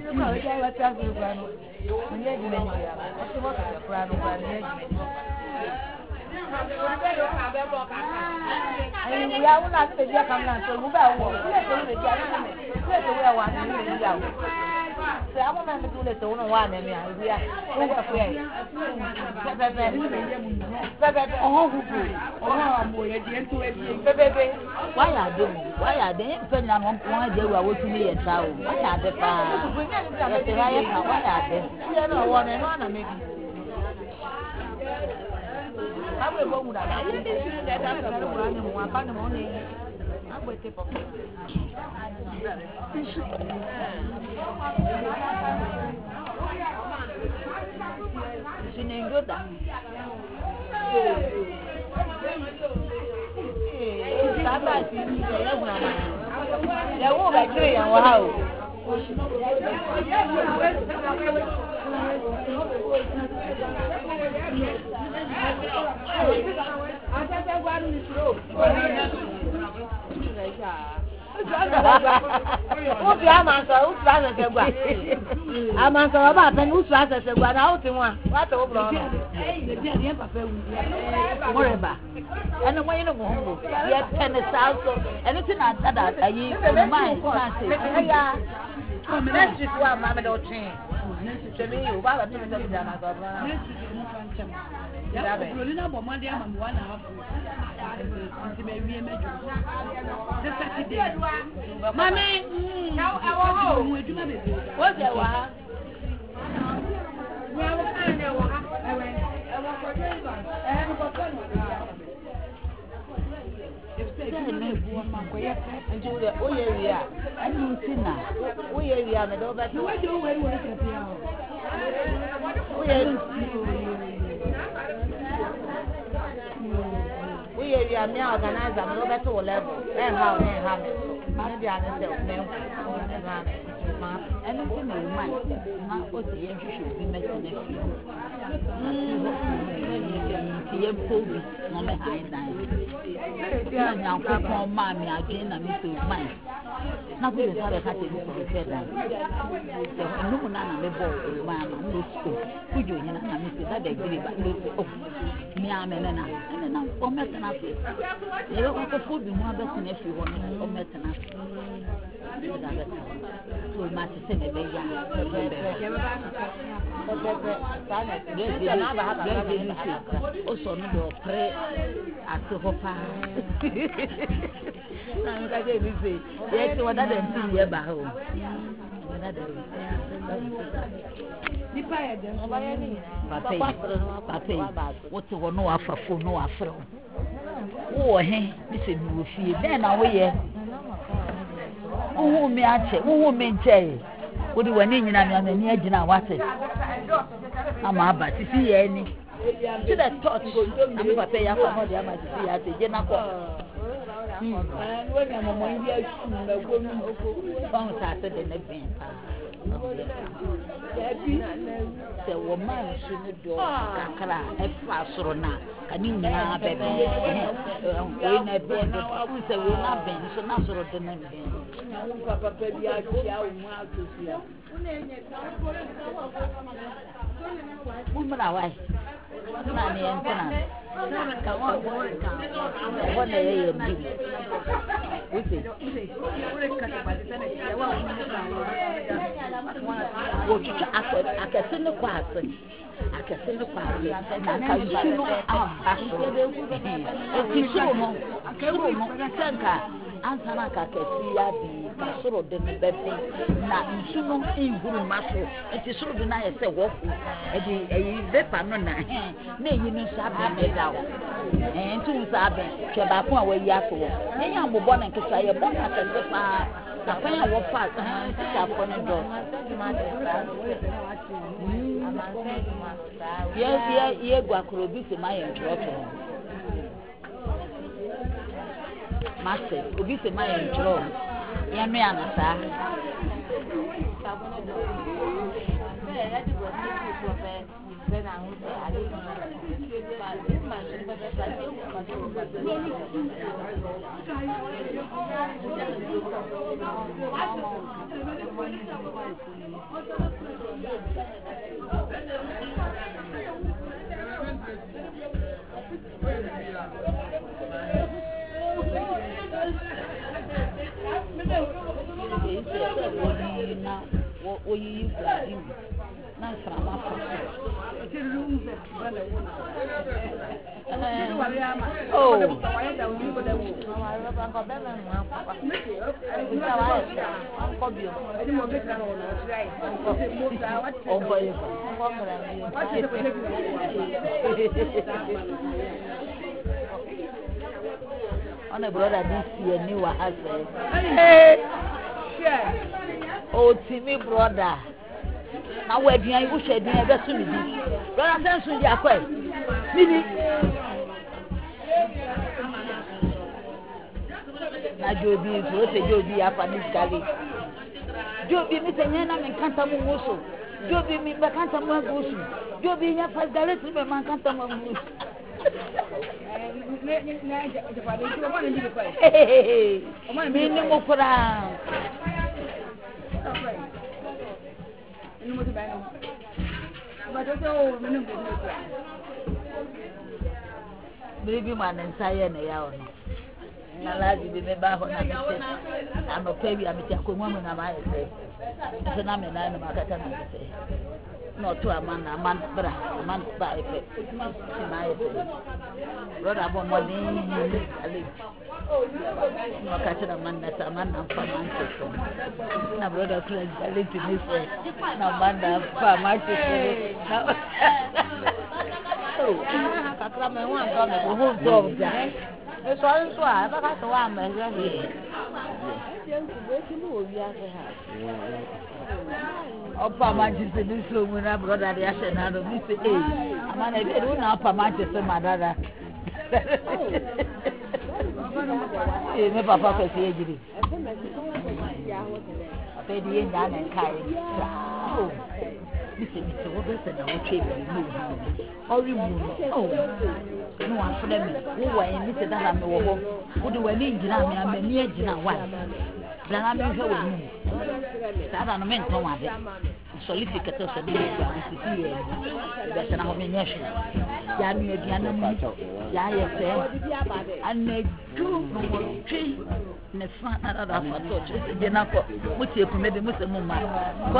Why are they? Why are they? Depending on why they were working here in town. Why are they? Why are they? You know, one and one, maybe. I will go with that. I didn't see that. I'm going to run him one pound of money. I'm going to pop. She named good. There won't be three and wow. Who's your answer? Who's your answer? I'm answer about and who's your answer? What out in one? What over? Whatever. And the way you know, yes, ten is also anything I said that I use my chances. Next is one, Mamma don't change. To me, you are doing the Dana. Mommy, what's your wife? We are now organized at a better level. And how they have it. Maybe I don't know. Anything you might not what the entry should be making a few. The Poby, no me high down. Now, Papa, Mammy, again, and Mister Mine. Nothing is how I catch it for the feather. No one on the board, Mamma, no school. Could you, and I miss that they did, but no, oh, me, I'm an and I'm for Metanap. You don't want to food be more than if you want to Metanap. So much to say, baby. Also, no pray at the Hopa. I'm going to say, yes, what I didn't see here by home. Papa, what's the one no offer for no offer? Oh, hey, this is no fear. Then away. Who may I say? Who may say? What do I need? I'm an engine. I want it. I'm about to see any. To that touch, I'm going to pay up for the amount to see at the Jenna. And when I'm a one year, I'm going to go Saturday in the bank. The woman should do a fast or not. Can you know, baby? When I been, who's a woman been, so not sort of the name. Papa, baby, I go out to see you. Woman, away. Money and tenant. What day you do? What's it? What you I can send the question. I can send the question. I can see no ambassador. It's so long. So long. Ansana kakesiya bi kasoro de bebe na nsuno inguru maso enti soro bi na yese wofu edi eyi bepa no na na eyi no sabe meda wo enti usabe ke ba ko awayi aso wo yenya ambobo na nkesa ye bo na kese pa na pan wo fa ti ka fo no do ye ye ye gwakoro bi se ma ye ntroto Master, obi se my intro. Ya me anasa. What you use that you not from my oh, on a brother this year new husband. Oh, Timmy brother. Now we're doing you should be able to be. Brother Samson, you are quite. Mini. Now Joby is what a Joby upon this galley. Joby, Mister Yana and Cantamu Musso. Joby, me by Cantamu Musso. Joby, you have five dollars to my man Cantamu Musso. Hey, minimum for baby man and Saya and Yawn. Nalazi be back on a mistake. I'm a baby, I'm a woman. I'm a say. It's an amen. I'm a say. Not to a man, a man, but a man by effect. My brother, I'm on one day. No catching a man that's a man from Manchester. No brother, friends, I live in this way. No man from Manchester. Oh, I come and one come and go home. It's all so I got to one man. Upper Manchester, this room when I brought that Yashan out of Mister A. I'm on a bed on Upper Manchester, my brother. Eh, me papa ko se ejiri. Ape di yen dan en kai. Oh. Mr. Mr. What is that? What trade you know? Ori mu. Oh. No afre me. Wo wa en Mister Dada me wo ho. Wo de wani njina me amani agina wa. Bla na me hwe wo mu. Dada no me nton wa de. Solicitor so be gba nsisi ye. Be se na ho me nyehwe. Ya mi aduane mu. Ya ye se. Anaju no wo twi ne fa ara da fa to che je na ko mo tie ku me de mo se mo ma. Ko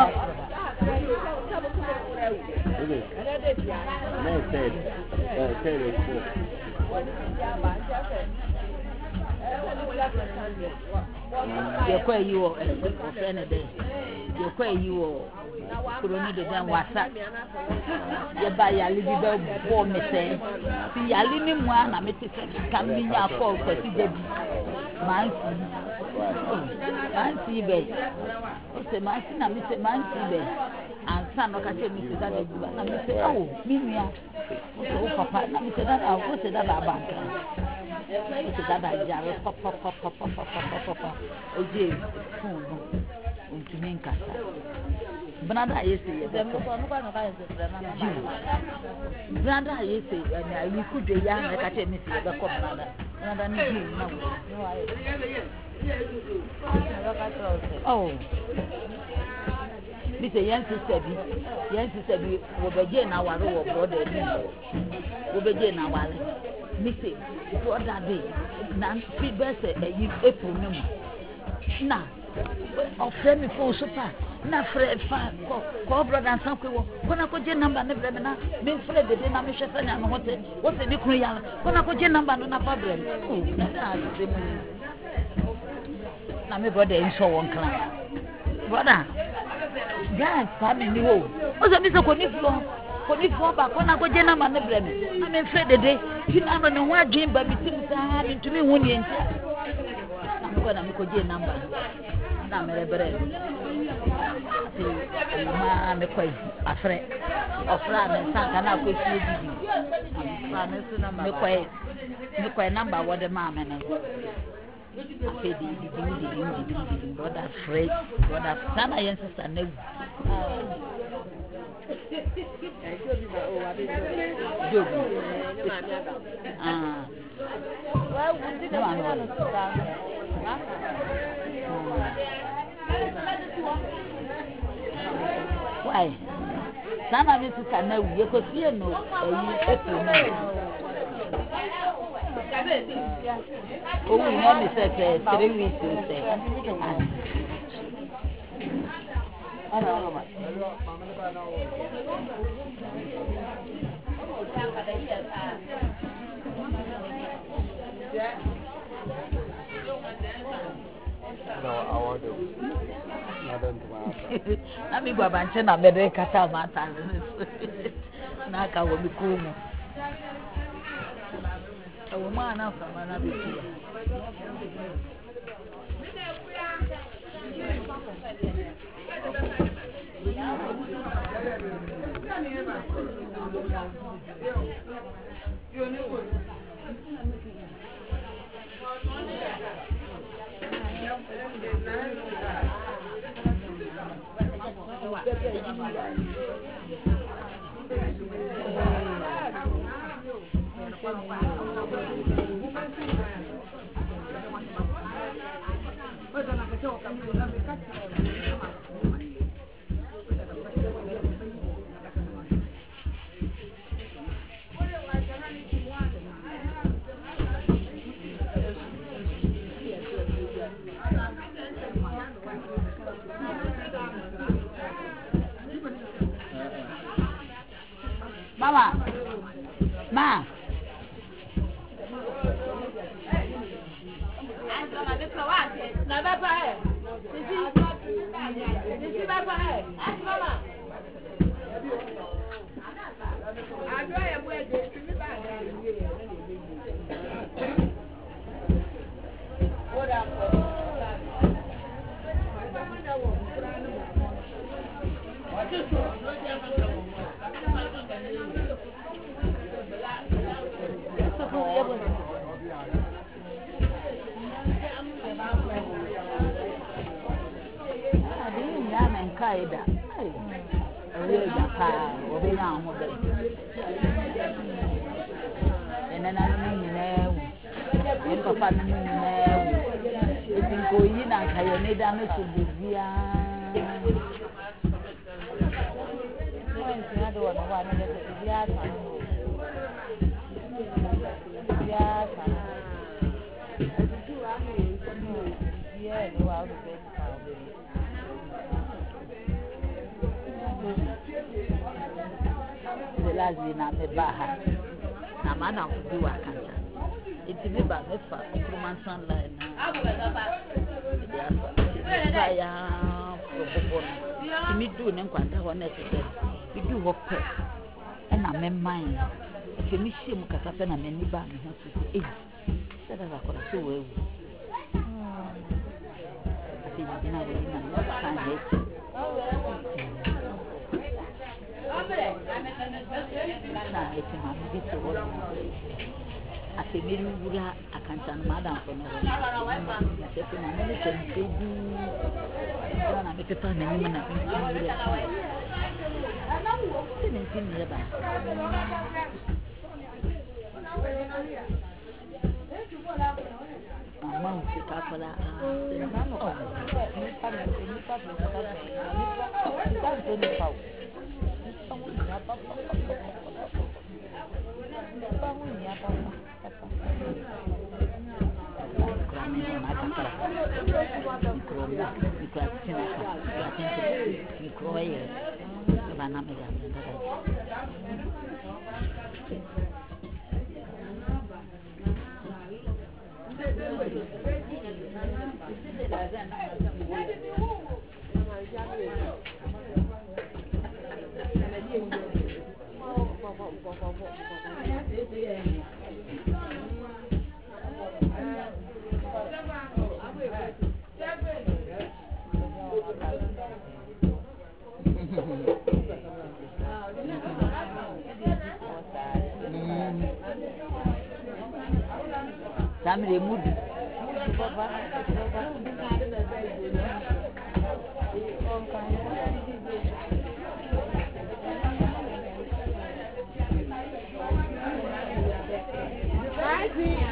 ye kwa yi wo o friend de ye kwa yi wo kuroni de dan wasa ye ba ya li bi be bo me se ti ya li ni mu na me ti se kan mi nya ko ko ti de bi man si man si be o se man si na me se man si be ansa no ka che mi se da de ba na me se oh mi nia o se o papa na me se da o se da ba ba o se da ba ja ro papa papa papa papa o je fun no o tu mi nkasa brother yesi ye dem ko no kwa no ka yesi brother yesi na yi ku de ya na ka che mi se be ko brother brother ni ji na no aye oh mi se yan sister bi yan sister bi wo beje na ware wo brother ni wo beje na ware mi se brother dey na fi be se eyi efu mi mu na o friend me for super na friend fa ko ko brother san ko ko na ko je number ne brother na me friend de na me hwesa nya no hote wo se ni kunu ya ko na ko je number no na fa brother na na se mu na me brother in so won kan brother guys family ni wo o se mi se ko ni flo ko ni flo ba ko na ko je number ne brother na me friend de de ti na no ho adwen ba mi tim sa ni ntumi hu ni enti na me ko na me ko je number na mere bere ti ma me kwai afre ofra me sanka na ko si bibi ma me su na me kwai me kwai number wo de ma me ne afi di di di di di di brother afraid brother sana yen sister na Jobi Ah. Well, we didn't know. Why? Some of it can know you could see no. Oh, we know me say three weeks to say. I don't know. No, I want to. I don't want. Na mi gwa banche na bede kata mata. Na ka wo mi kumu. Awu ma na fa ma na bi. Mama, ma. Na baba hai. Sisi. Sisi baba hai. Mama. Adwa ya bwe je tumi ba ga ye. Ora ko. Kaida. Ai. Oye ya pa, obe na ho be. Ena na ni ni na ewu. En papa na ni na ewu. Etin ko yi na kayo ne da no so bia. Mo en ti na do no wa na le so bia ta. Bia ta. Etin wa mo so no. Bia no wa o be ta o be. Lazi na me baha na mana kudu wakanta iti me ba me fa kurman san line na ya ya popo ti mi du ne kwanta ho na tete mi du ho pe e na me man ke mi hie mu kasa pe na me ni ba me ho so e se da ba kora so wewu ati ni na we ni na kan he na eti ma bi to wo ati mi wura akantan madam for no se ti na me se ti du na me pepa na ni na mi wura ti ni ti ni ba mama o se ka fala se na no ni pa ni ni pa ni pa ni pa ni pa Samire mudi papa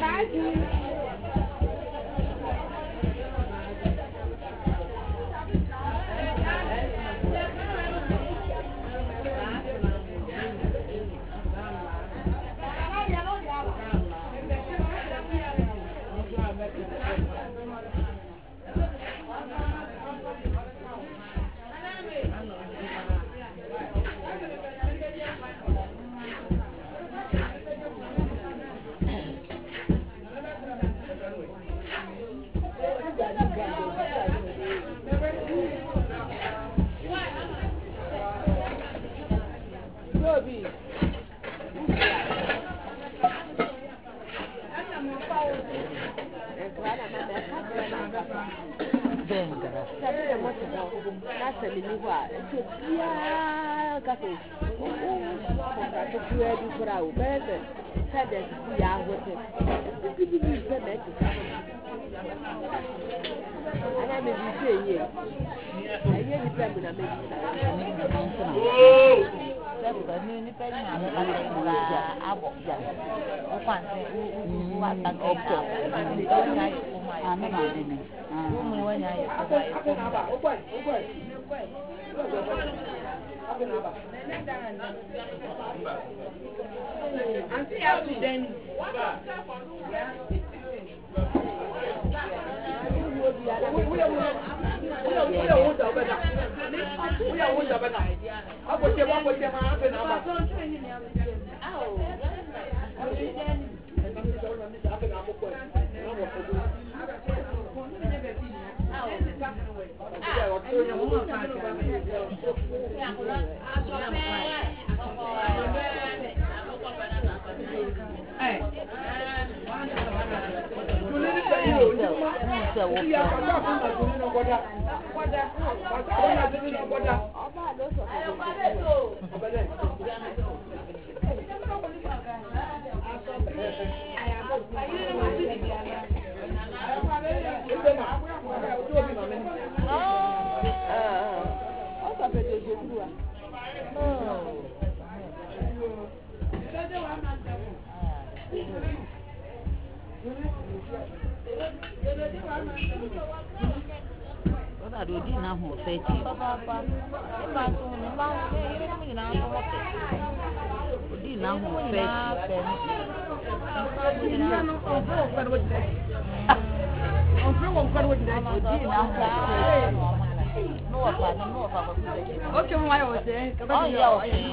Okay, my was there. Oh, yeah, okay.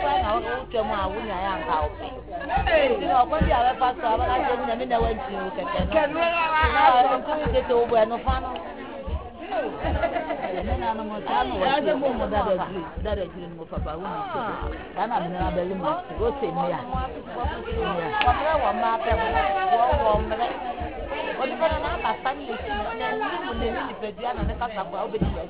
Okay, my woman, I am out. Hey, you know, when you are a pastor, I don't know when I went to you. Can I get over and no fun? I don't know that that is in Mufaba. And I'm not very much. Go say me. What is going on? My family is in the Pedian and the Casabra.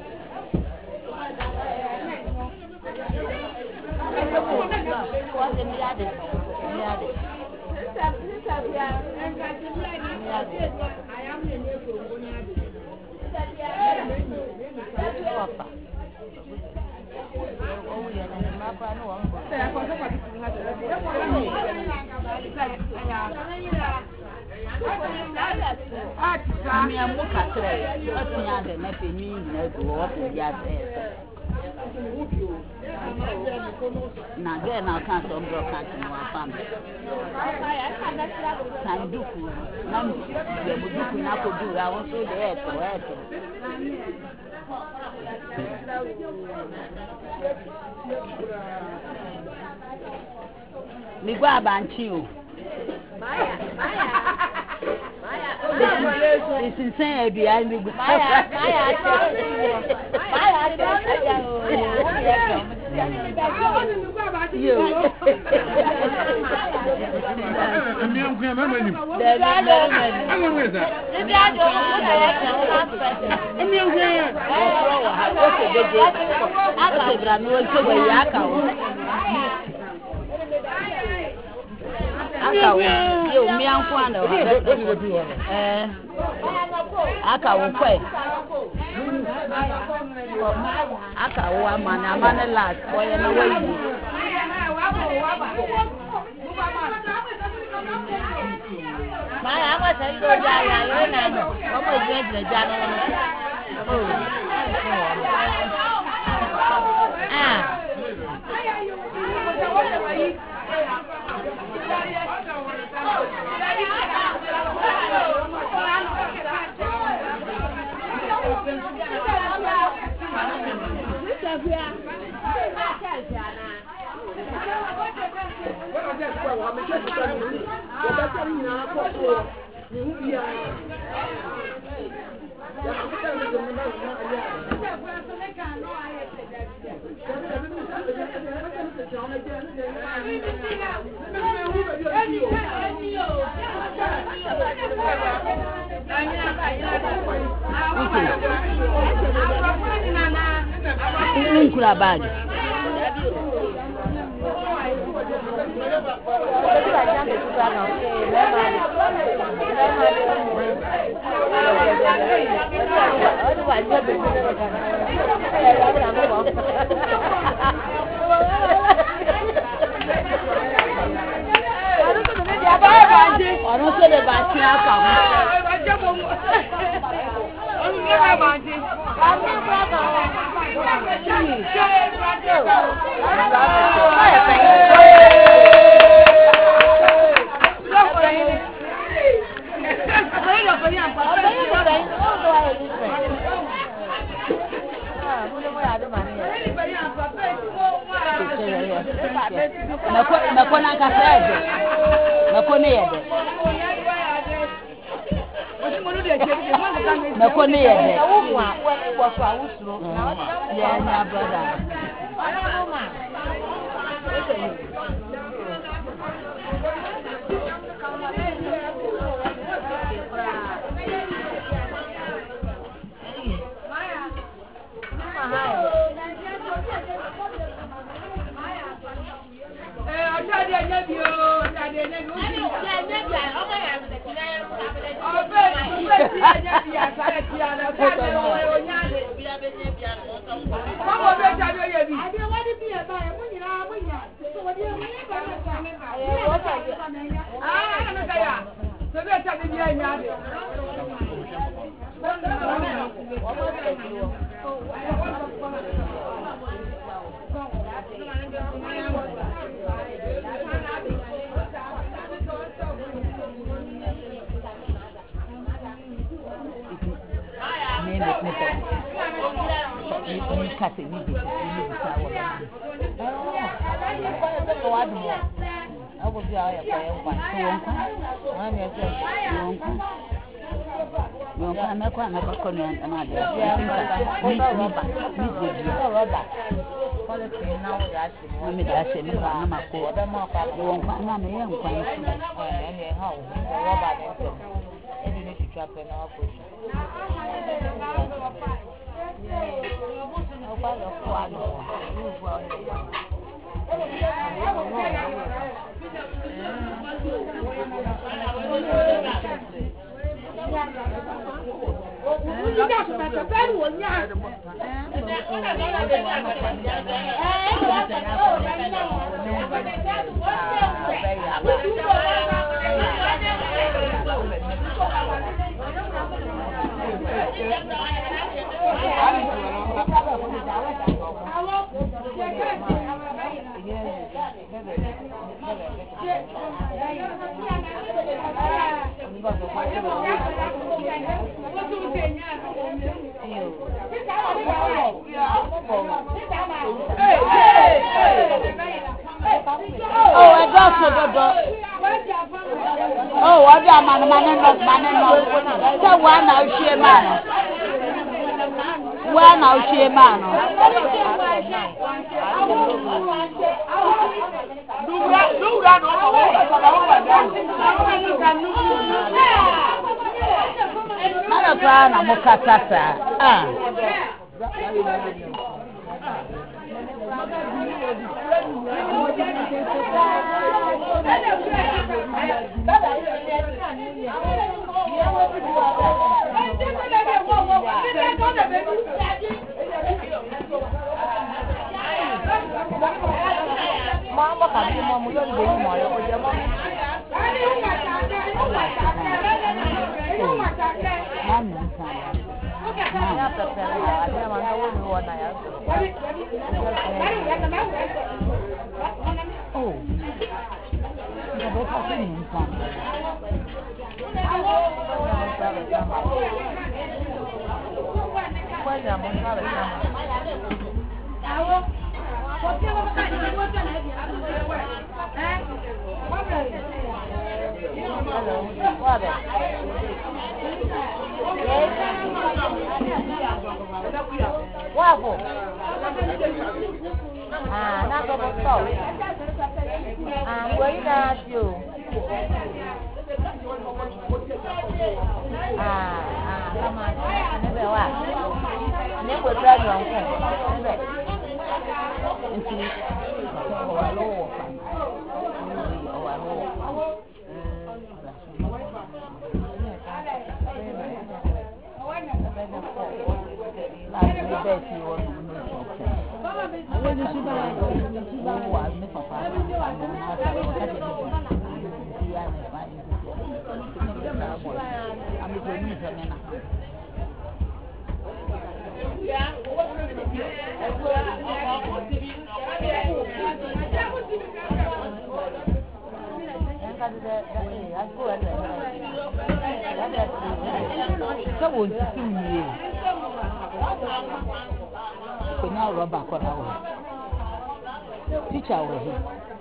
What's in the attic? I am in I am more catholic. What's the other? Nothing means no what is the other. Now, again, I can't umbrella in our family. Can do food. None of you not do. I want to do that to it. Me go about you. Maya, Maya. This is saying behind me. Maya, Maya, you. Aka wo yo mi anko ana eh aka wo kwe aka wo amana amana last boy na we yi say go ja ya le na no. Mo mo je je ja no. Oh. Ah. Nkura bag. Ọ̀run ṣe lè bá tí a kà mú. Ọ̀run ṣe lè bá tí a kà mú. Nakona kasede. Nakona yede. Nakona yede. Uwa kwa kwa usuro. Yeah, my brother. Kasi ni bi ni bi sa wo ba. Oh, ko wa dum. Ago bi ayo ko e kwa. Won kwa. Na me se won kwa. Won kwa me kwa me ko ko ni na de. Ni ni ba. Ni de bi. Ro ba. Ko le tin na wo ya shi. Na me da shi ni ba na ma ko. Da ma kwa. Won kwa na me ye kwa ni. Eh, ni ha wo. Ro ba ni so. E bi ni shi twa pe na ko. Oh, I got to the Oh, what am I? Man, man, man, so one now, she man. One now, she man. Mana mukatasa. Ah. Mama kabisa mama mlo ndio mmoja mmoja. ni sana. Ya pepele ya ada mana woni wona ya. Oh. Ya bo ka ni sana. Kwanya msala sana. Awo. Kwa hiyo wakati ni wote na hivi. Eh? Hello. What? Yes. Wapo. Ah, na go stop. Ah, where that you? Ah, ah, kama nebe wa. Nebe bra nyonko. Nebe. Nti wa lo wa fa. Wa lo. So won't see me. Konya roba kora wo. Teacher wo he.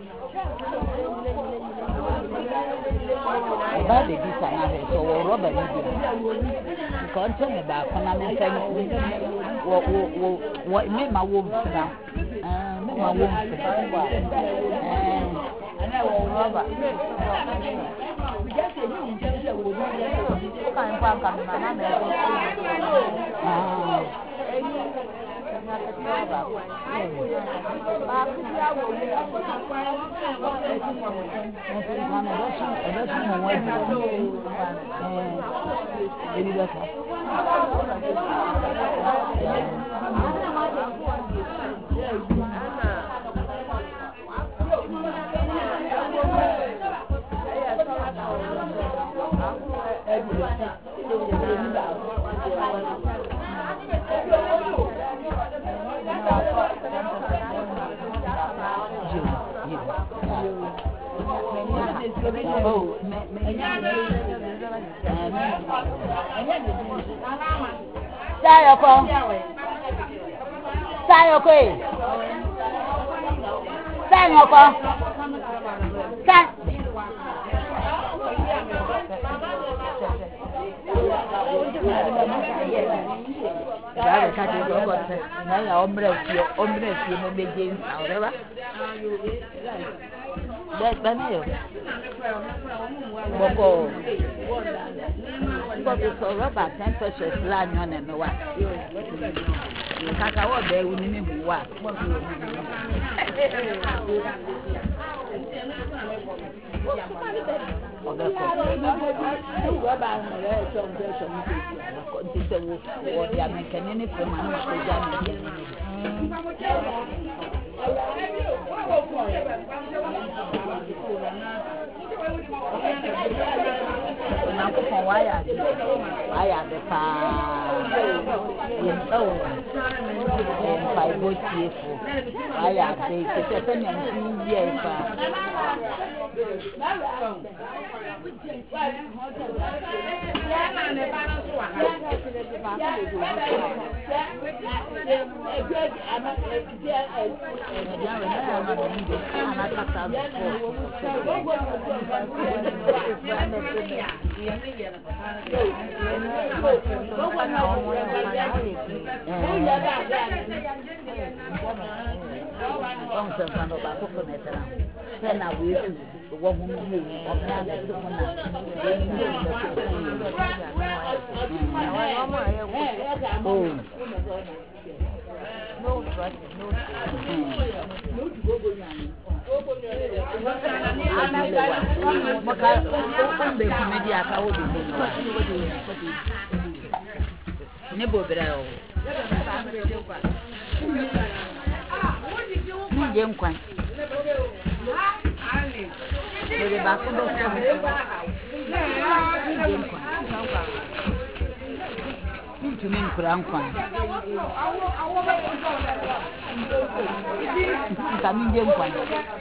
Ba de di sana he so wo roba ni bi. Ko nte me ba kona me fa wo wo wo wo me ma wo mfra. Ah me ma wo mfra. Eh ana wo roba. Kan pa kan na me. Ah Oh, Sayoko, Sayoko, Sayoko, Say. Saya kata kau kata, saya omre sih, omre sih membejen, tahu tak? Dah mana yo? Boko, boko soalnya bahkan proses lanyo ni mewah. Kakak awak dah uni ni mewah. Ọ̀gá kan wọ́n bá ń rẹ̀ ẹ̀ṣọ́ ń bẹ́ ẹ̀ṣọ́ ń bẹ́ ẹ̀ṣọ́ ti sẹ́ wo ọ̀dì àmẹ́kẹ́ni ní fún màá ní ọ̀gá àmẹ́kẹ́ni. Onyankopɔn wayɛ ade wayɛ ade paa yɛmpa wo mpaebɔ tiefo wayɛ ade kɛsɛ sɛ nyamfi yie paa Vamos sentar no barco para meter pé na uísque, o homem não o nada se fona. Oh, no trust, no maka ombe kumedi aka wo bi ne bo bra o ni je nkwan le ba ko do so ni je nkwan ntumi nkura nkwan ntami nje nkwan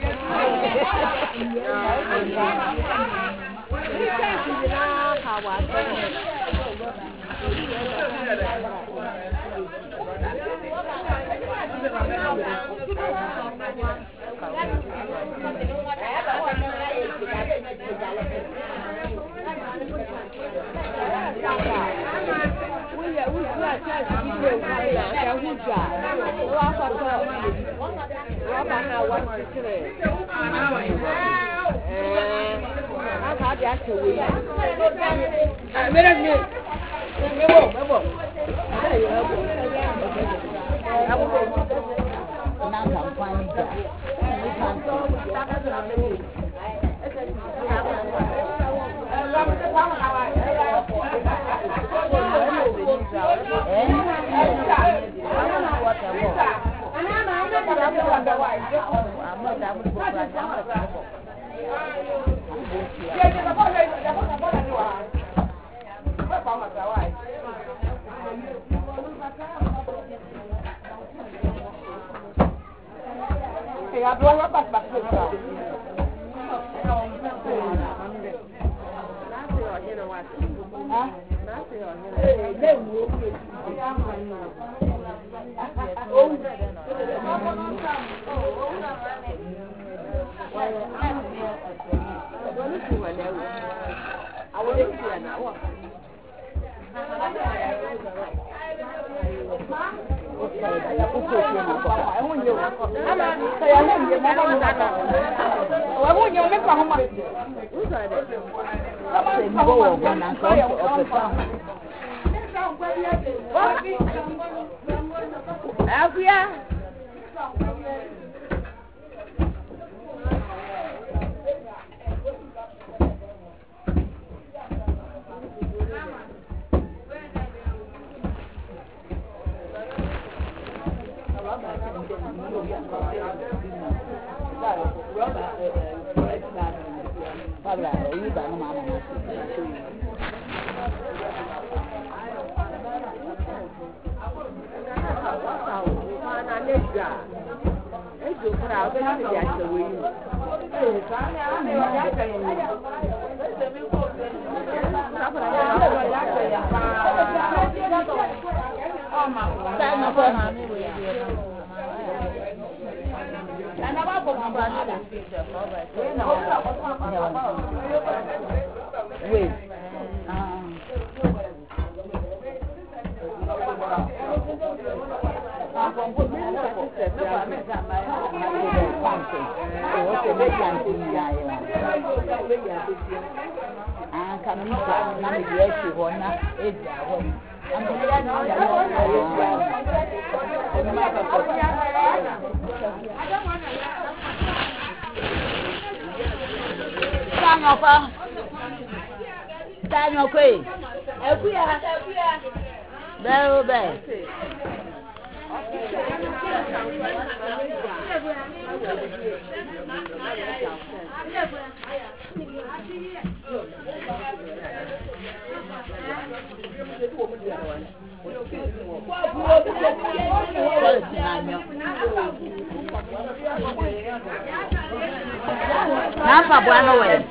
Nampa bwana we.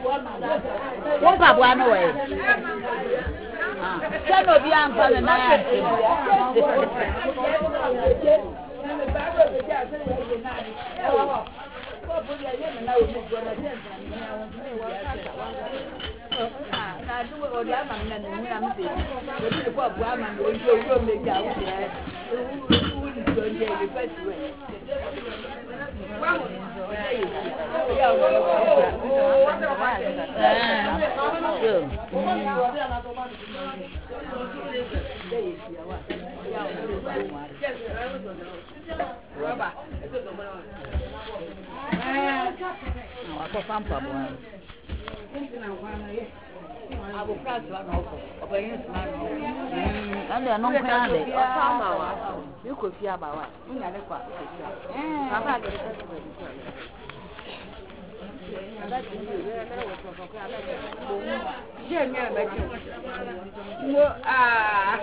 Nampa bwana we. Ah, chano bianca na na. Na duwe odia mamna na ni ampe. Obi ko abu ama no ojo ojo meja wo de. Wo ni so nje le first way. Wa mo. Ya wo. Roba. Ako pampa bwana. Abu Franz wa noko. Obayin smart. Mm, ande no kwande. Osama wa. Yuko fia ba wa. Unya le kwa. Eh. Baba ke. No, ah.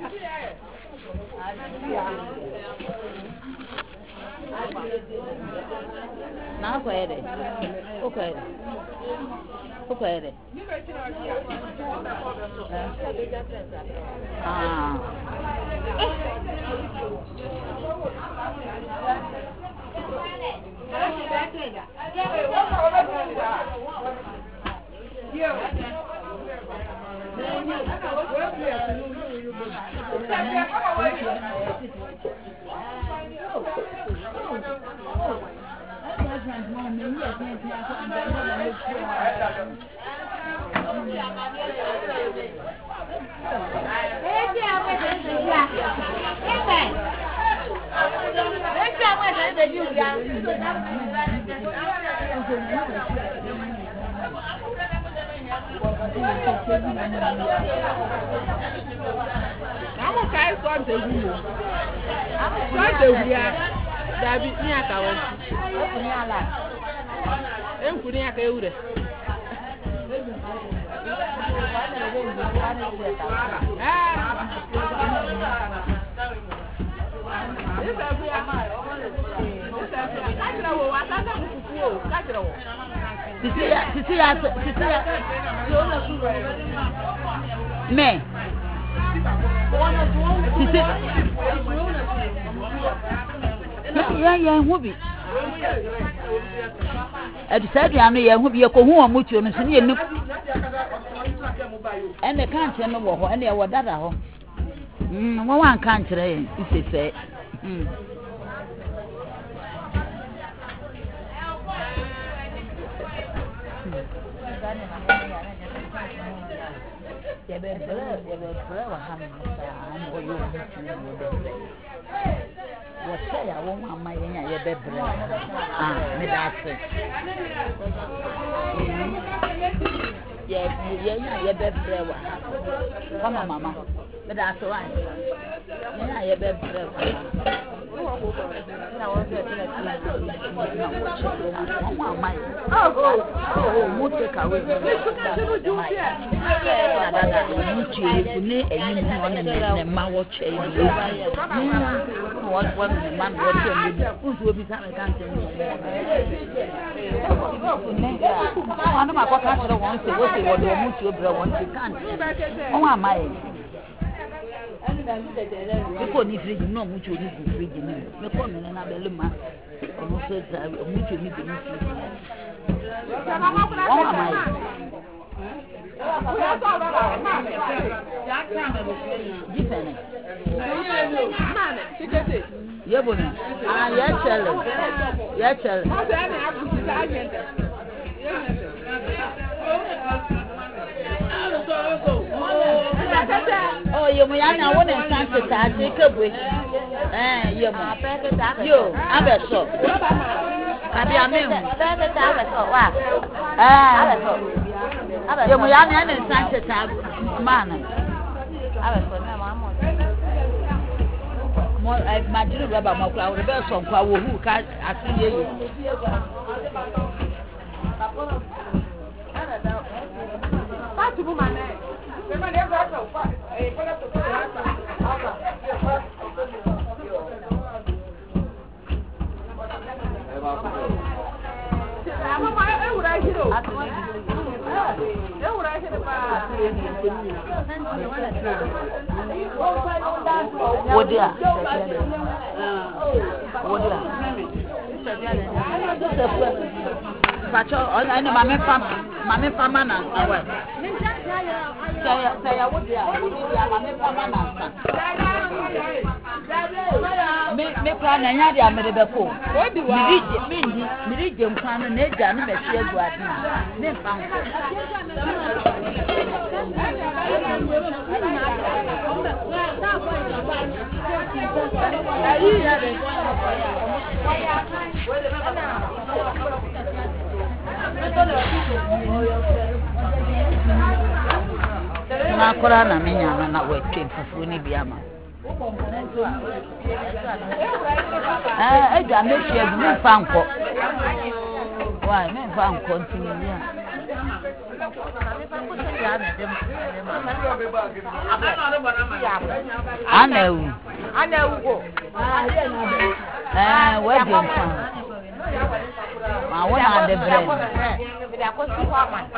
Na ko ere. O ko ere. O ko ere. Ah. I'm okay for the woman. I'm sorry, we are David Niaka. I'm putting a code. Tisia, tisia, tisia. Me. Tisia. Yeah, yeah, wobi. Adi said ya no ye hu bi ko hu omutuo no so ne enu. Ene kan kire no wo ho, ene ye wo dada ho. Mm, wo wan kan kire ye isese. Mm. Yebe bere, yebe bere wa ha no sa an wo yo mutuo no wo bere. Wo say ya wo mama ye nya yebe bere. Ah, me da se. Ye ye nya yebe bere wa. Mama mama. Me da se wa. Ye nya yebe bere wa. Na wo se tele tele. Mama ye. Oh oh. Oh, mo take away. Dada mutu ekune eyi mu ona ne ma wo che yi what what the man what you who will be coming can tell me ana ma kwa ka tell won say what say what do mutu obra won say can o wa mai ko ni fridge no mutu ni ku fridge ni me ko me na bele ma o no say mutu ni be ni fridge o wa mai Different. Yeah, boy. Ah, yeah, tell it. Yeah, tell it. Oh, you may not want to stand to that. Take a break. Eh, you may. You, I'm a so. Kabi amen. Ah, you may not stand to that man. Mo imagine rubber mo kwa we be so kwa wo hu ka asiye yi Patu bu mane we ma ne gba so fa eh kola to Ama ma e wura hiro e wura hiro pa Wodia. Wodia. Pacho, I know mama fam, mama fama na awa. Saya saya wodia, wodia mama fama na. Me me plan na nya dia me de beko. Odi wa. Mirije, mindi, mirije mkwano na eja no be hye aguade. Me fam. Na kora na menya na na wetwe fufu ni biama eh eja mechi ebu ni fanko why me fan continue ya ana ewu ana ewu go eh we dey fan ma wona de bread me da ko si wa man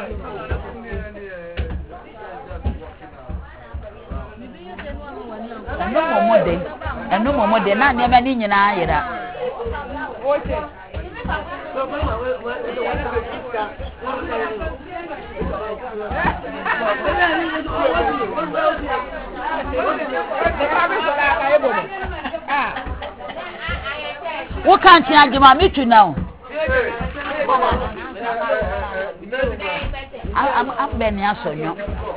eno momode eno momode na ne ma ni nyina ayira oche wo kan ti agema mitu now am am ben ya sonyo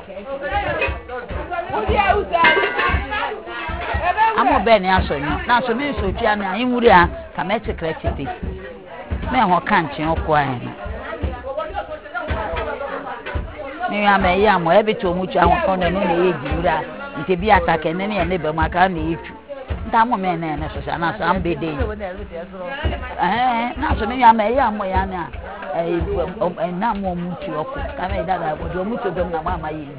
am ben ya sonyo na so me so twa na inwuri a ka me secretity me ho kan ti okwa en ni am e ya mo e bi to mu twa ho kon na no na ye jiura nte bi atake ne ne ne be maka na yitu nta mo me ne ne so sha na so am be dey eh na so me ya me ya mo ya na eh na mo mu ti okwa ka me dada bo do mu to dom na ma ma yi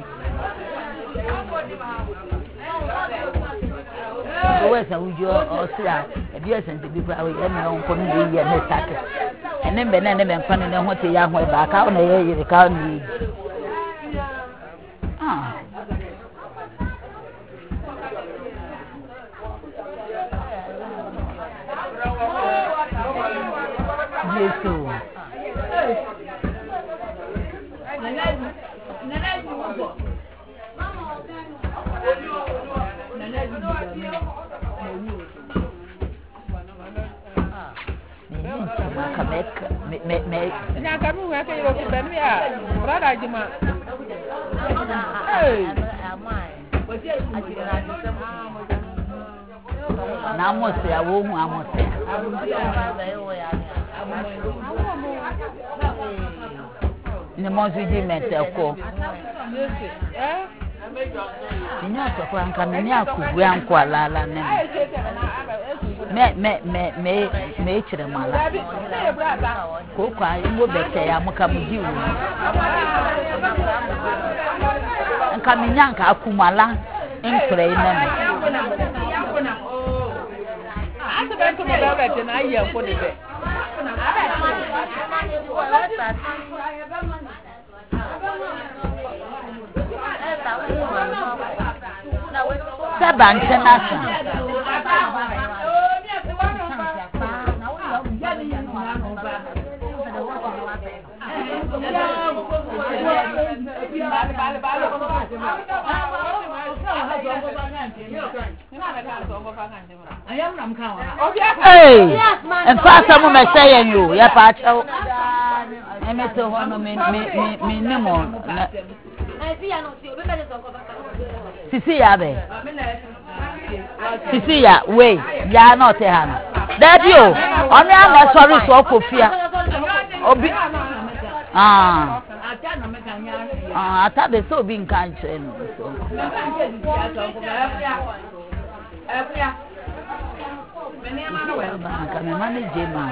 so we sa ujo o sia e bi esen te bi pra we e na onko ni ye ne take ene mbe na ne me mfa ne ho te ya ho e ba ka o na ye yire ka o ni ah Yesu me me me nya ka mu wa ka yo ku ben ya brada jima eh na mo se awo hu amo se ni mo su di mete ko eh ni aso ko anka me ni akubu anko alala ne me me me me me chire mala ko kwa ngo bete ya muka mudi wu anka me nyanka akumala enkure ina me asa ba ko me ba bete na ayi ko de be Saba ntenasa Hey, and fast some me say you, ya pa chao. E me to hono me me me nemo. Sisi ya be. Sisi ya we ya na ote ha na. Daddy o, oni am sorry so kofia. Obi ah. Ah, ata be so bi nkan che no so. Ka me manage ma.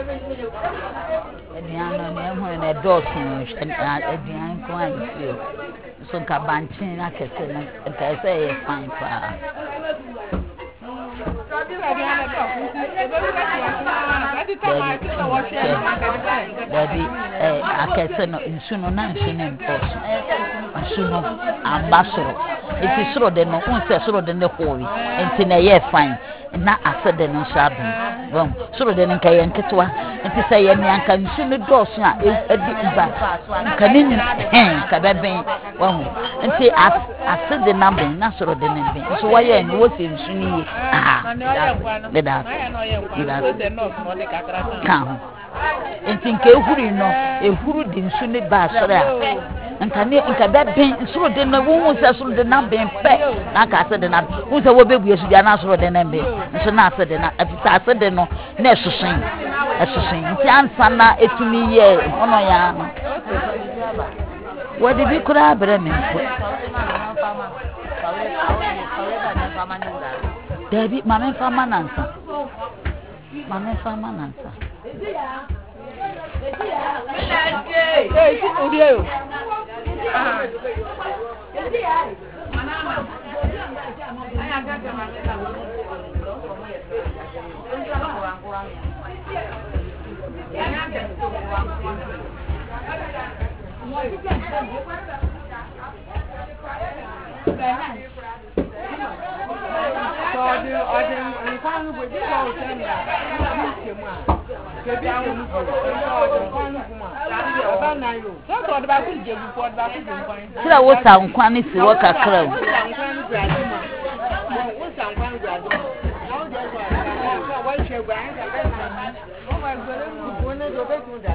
Ediano ne ho na dose no edian ko anfio so nka banchin na kese na nka se ye fine pa Daddy eh akese no nsu no na nsu ne mposo nsu no ambasoro iti soro de no unse soro de ne howi enti na ye fine na asede no nso adom bom soro de nka ye nketwa enti say ye ni anka nsu ne dose a edi ba nka ni eh ka beben bom enti asede na ben na soro de ne ben so wa ye ni wo se nsu ni ye ah le da le da enti nke ehuri no ehuru di nsu ne ba soro a nka ne nka beben soro de no wo se soro de na ben pe na ka asede na wo se wo bebu esu dia na soro de na ben nso na asede na afisa asede no na esusun esusun nti ansa na etumi ye ono ya no wodi bi kura abere me nko David mama fama nansa mama fama nansa eh si odio ah aya gaga so the order in kwanu bo bi so tell me ah kemu ah kebi kemu ko order kwanu kuma aba na yo so so the ba ku je bu ko ba ku je nkwan sira wo sa nkwan ni si wo kakra o nkwan gradu ma wo sa nkwan gradu ma no je so ah wo she gba an ka na ma o ma gbere mu ko ne do be tun da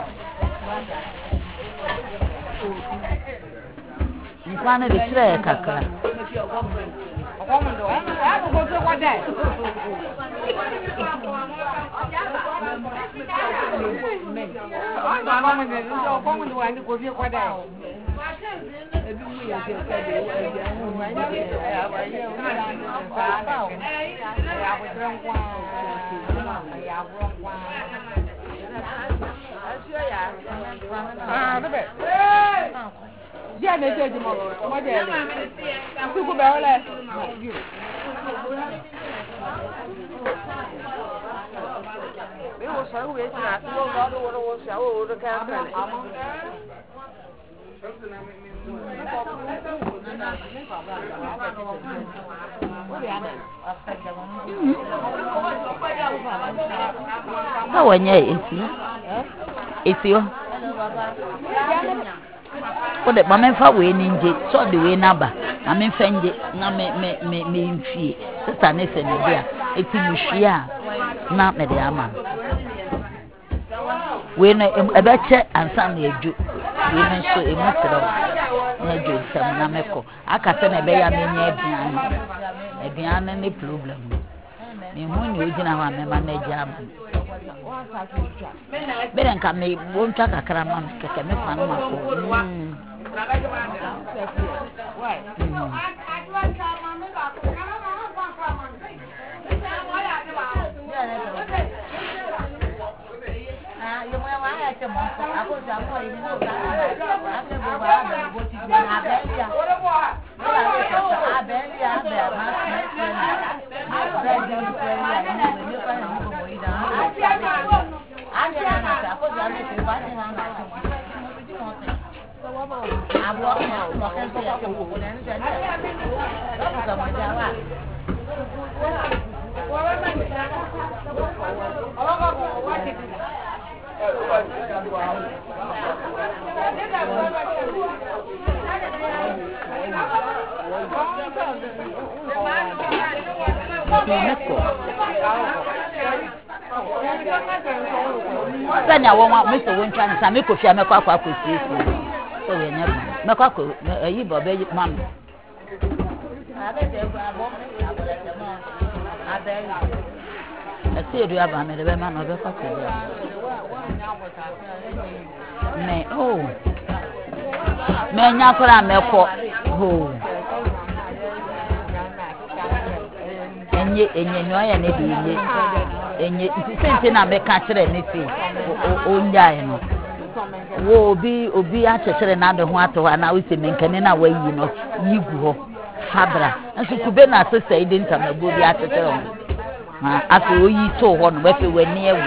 nkwan ni sira kakra Okomundo, ah, go go go there. Ah, mama me, okomundo wa ni go bi go there. Ebi mu ya se ka de, ebi anu ma ni e abaye o na sa ba o. Ya go tren kwa. Ya go kwa. Asio ya. Ah, bebe. Dia me se di mo, mo de le. Ku ku be ole. Be wo so we ti na ti wo ga do wo wo sha wo do ka ka le. How nye esi esi o o de mama fa we ni nje so de we na ba mama fa nje na me me me me mfie sister ne se ne dia eti muhia na me de ama we na ebe che ansa na eju we na so emu tro na eju sam na meko aka se na ebe ya me nya abian abian ne problem me hu ni ojina ha me manage ama bere nka me bontwa kakra ma keke me fa no mako mm Sanya won Mister Woncha na me ko fia me kwa kwa ko sisi so we nya me kwa ko ayi bo be mam abe je gba bo abole te mo abe ati edu aba me le be ma no be kwa ko me oh me nya kora me ko ho enye enye no ya ne bi enye enye sente na me ka kire ne ti o nyae no wo obi obi a chechere na de ho ato na wo se menkane na wayi no yigu ho fabra nso kube na sesa ide ntamago bi a chechere ho ha aso oyi to ho no we fe wani ewu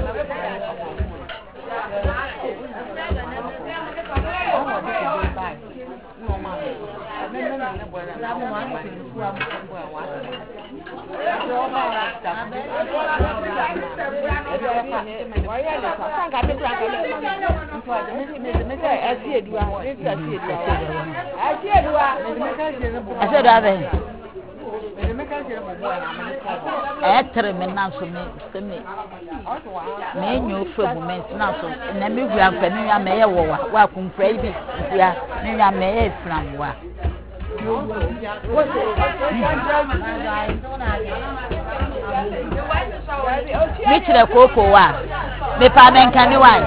me na so me se me me nyu fe moment na so na me hu amfa ni ya me ye wo wa wa kumfra bi ya ni ya me ye fram wa mi chire koko wa me pa men kan ni wa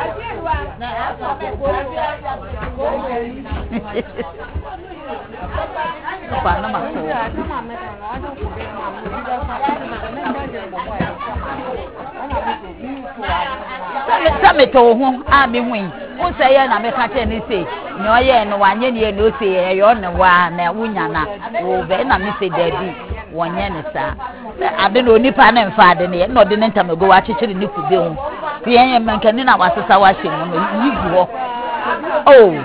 pa na ma ko sa me to ho a me hu o se ye na me ka che ni se ni o ye no wa nye ni no se ye yo ne wa na wunya na wo be na me se dabi wonye ne sa ade no nipa na mfa ade ne no de ne ntamago wa chechiri ni kube hu ye ye mankani na wasesa wa hye no yi gu ho oh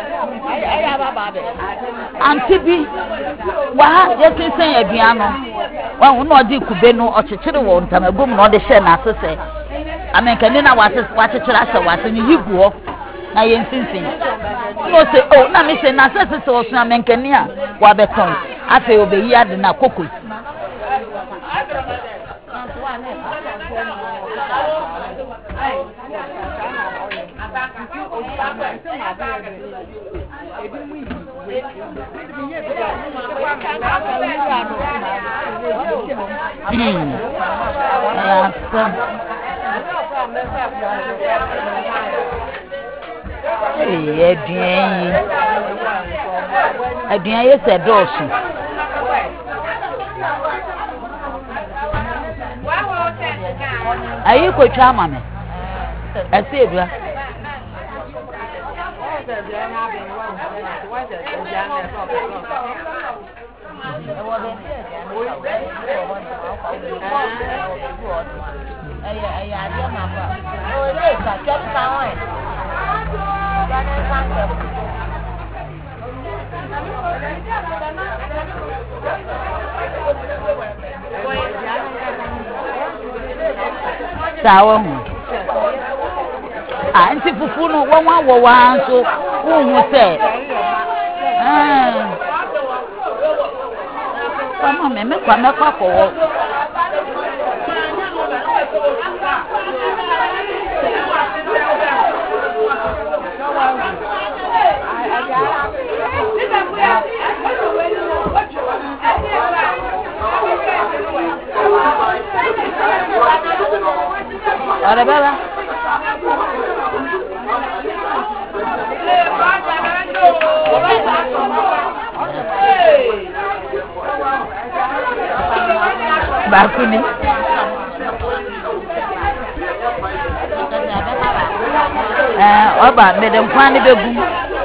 antibi wa ye sensen ya bia no wa hu no de kube no o chechiri wo ntamago mu no de hye na asese amankani na wasesa wa chechiri asa wa se ni yi gu ho na ye sensen no se oh na me se na asese se osu amankani a wa beton afi obeyi ade na kokos Hmm. Hey, Adrian. Adrian, yes, a dorsey. Are you going to mammy? I said, well, Sawa anti fufu no won wa wo wa so hu se eh kama me me kwa me kwa ko Ora baba Bakuni eh oba medem kwani begum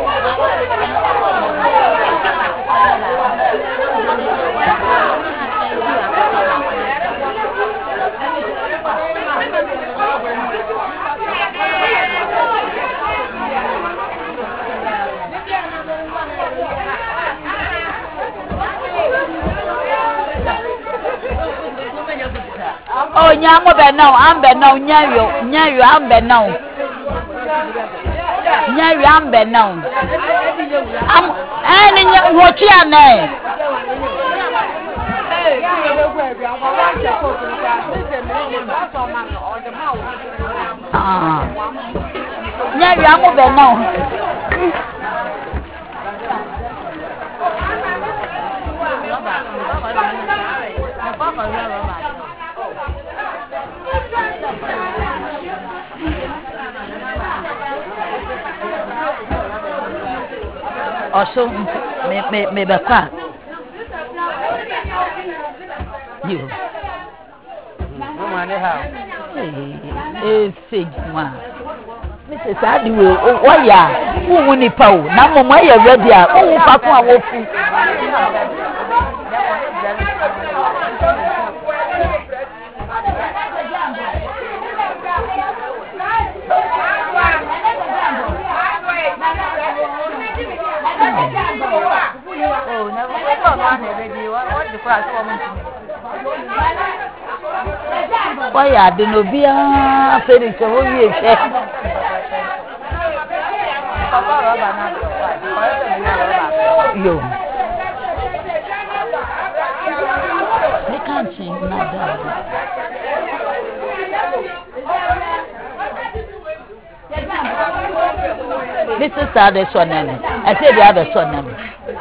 Oh, nyamu be now, I'm be now, nyayo, nyayo, I'm be now. Nyayo, I'm be now. I'm any what you are now. Ah, nyayo, I'm be now. Also, me me me bakwa. You. mane ha eh sage ma Missus Adiwe o ya wo ni pa o na mama ya ready a wo fa ko a wo fu oh na wo ko ma na ready what the class woman wa ya de no bia Felix wo wie che papa roba na yo they can't change nada this is the other son name I say the other son name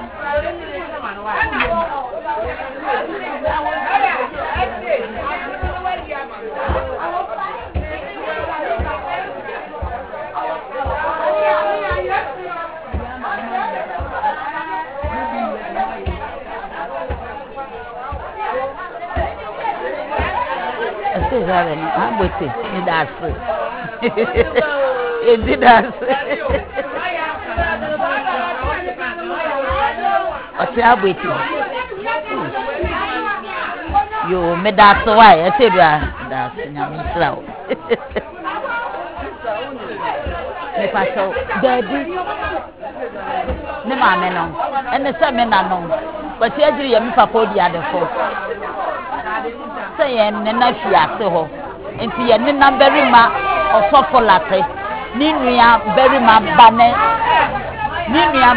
I'm with it. That's it. It did us. I'm with you. You made that so why? I said that's in your slow. If I saw baby, no man, no, and the seven no, but you actually have for the other four. Say and Nafia so into your nina very ma or soft latte. Ninia very ma banner. Ninia.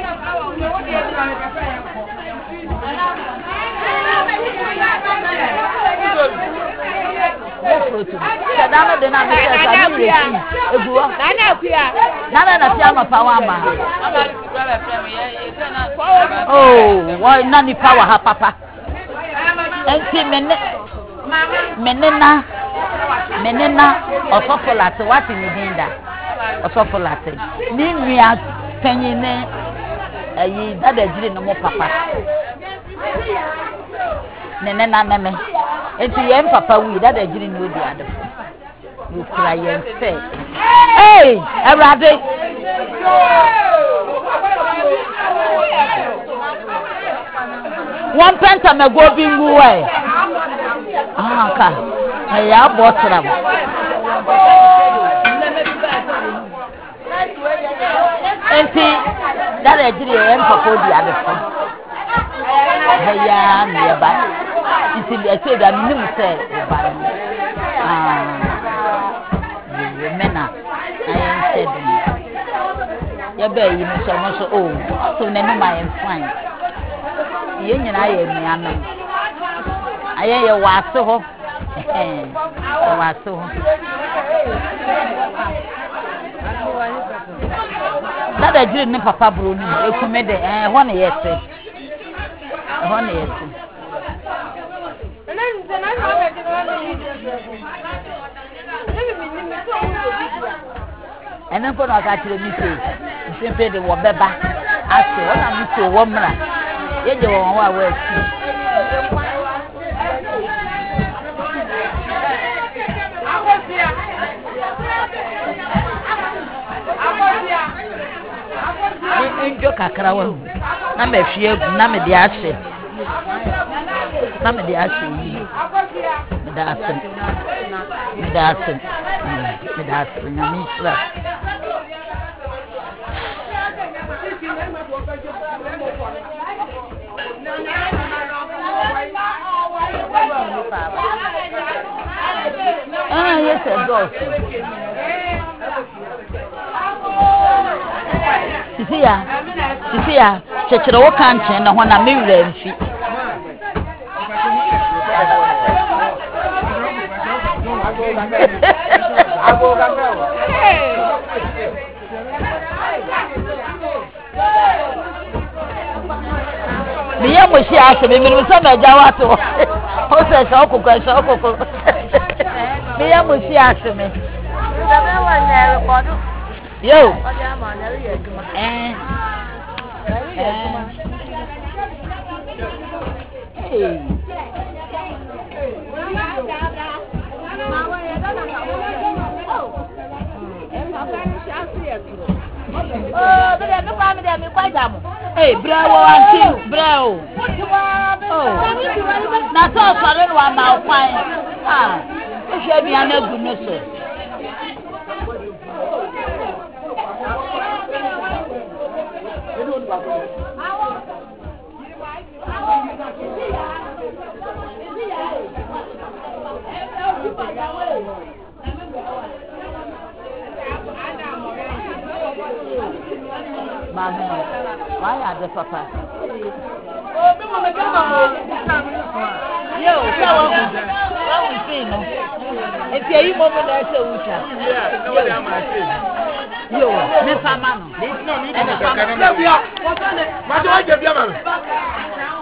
Sadama de na oh, why nani power ha papa. Enti mene menena menena osofolate wati ni dinda osofolate ni nua panyine ayi dada jire no mo papa menena neme enti yem papa wi dada jire no di adefo you cry and say hey everybody one penta me go bingu way ah ka ya botram enti dara ejiri em papa di adefo ya me ba iti e say da nim say ba ah mena I said ya be yi me so mo so oh so na no my fine ye nyina ye mianam aye ye wase ho eh wase ho dada jiri ne papa bro ni ekume de eh ho na yese ho na yese enen ko na ka tire mi se sempe de wo beba ase wo na mi se wo mra ye je wo wa wa si enjo kakra wa na me hwie na me de ahye na me de ahye yi me da ase me da ase me da ase na mi sra ah yes a dog Sisia Sisia chechere wo kan chen na ho na me wura mfi Miya mo shi ase me me so na jawa to o se so kokko so kokko Miya mo shi ase me yo eh hey Oh, but I'm not going to be quite dumb. Hey, bravo, auntie, bravo. Oh, that's all for one now. Fine. Ah, it should be an goodness. Mama, why are the papa? Yo, what we say no? If you moment I say we shall. Yeah, no one am I saying. Yo, never man. No, no, no, no, no, no, no, no, no, no, no, no, no, no, no,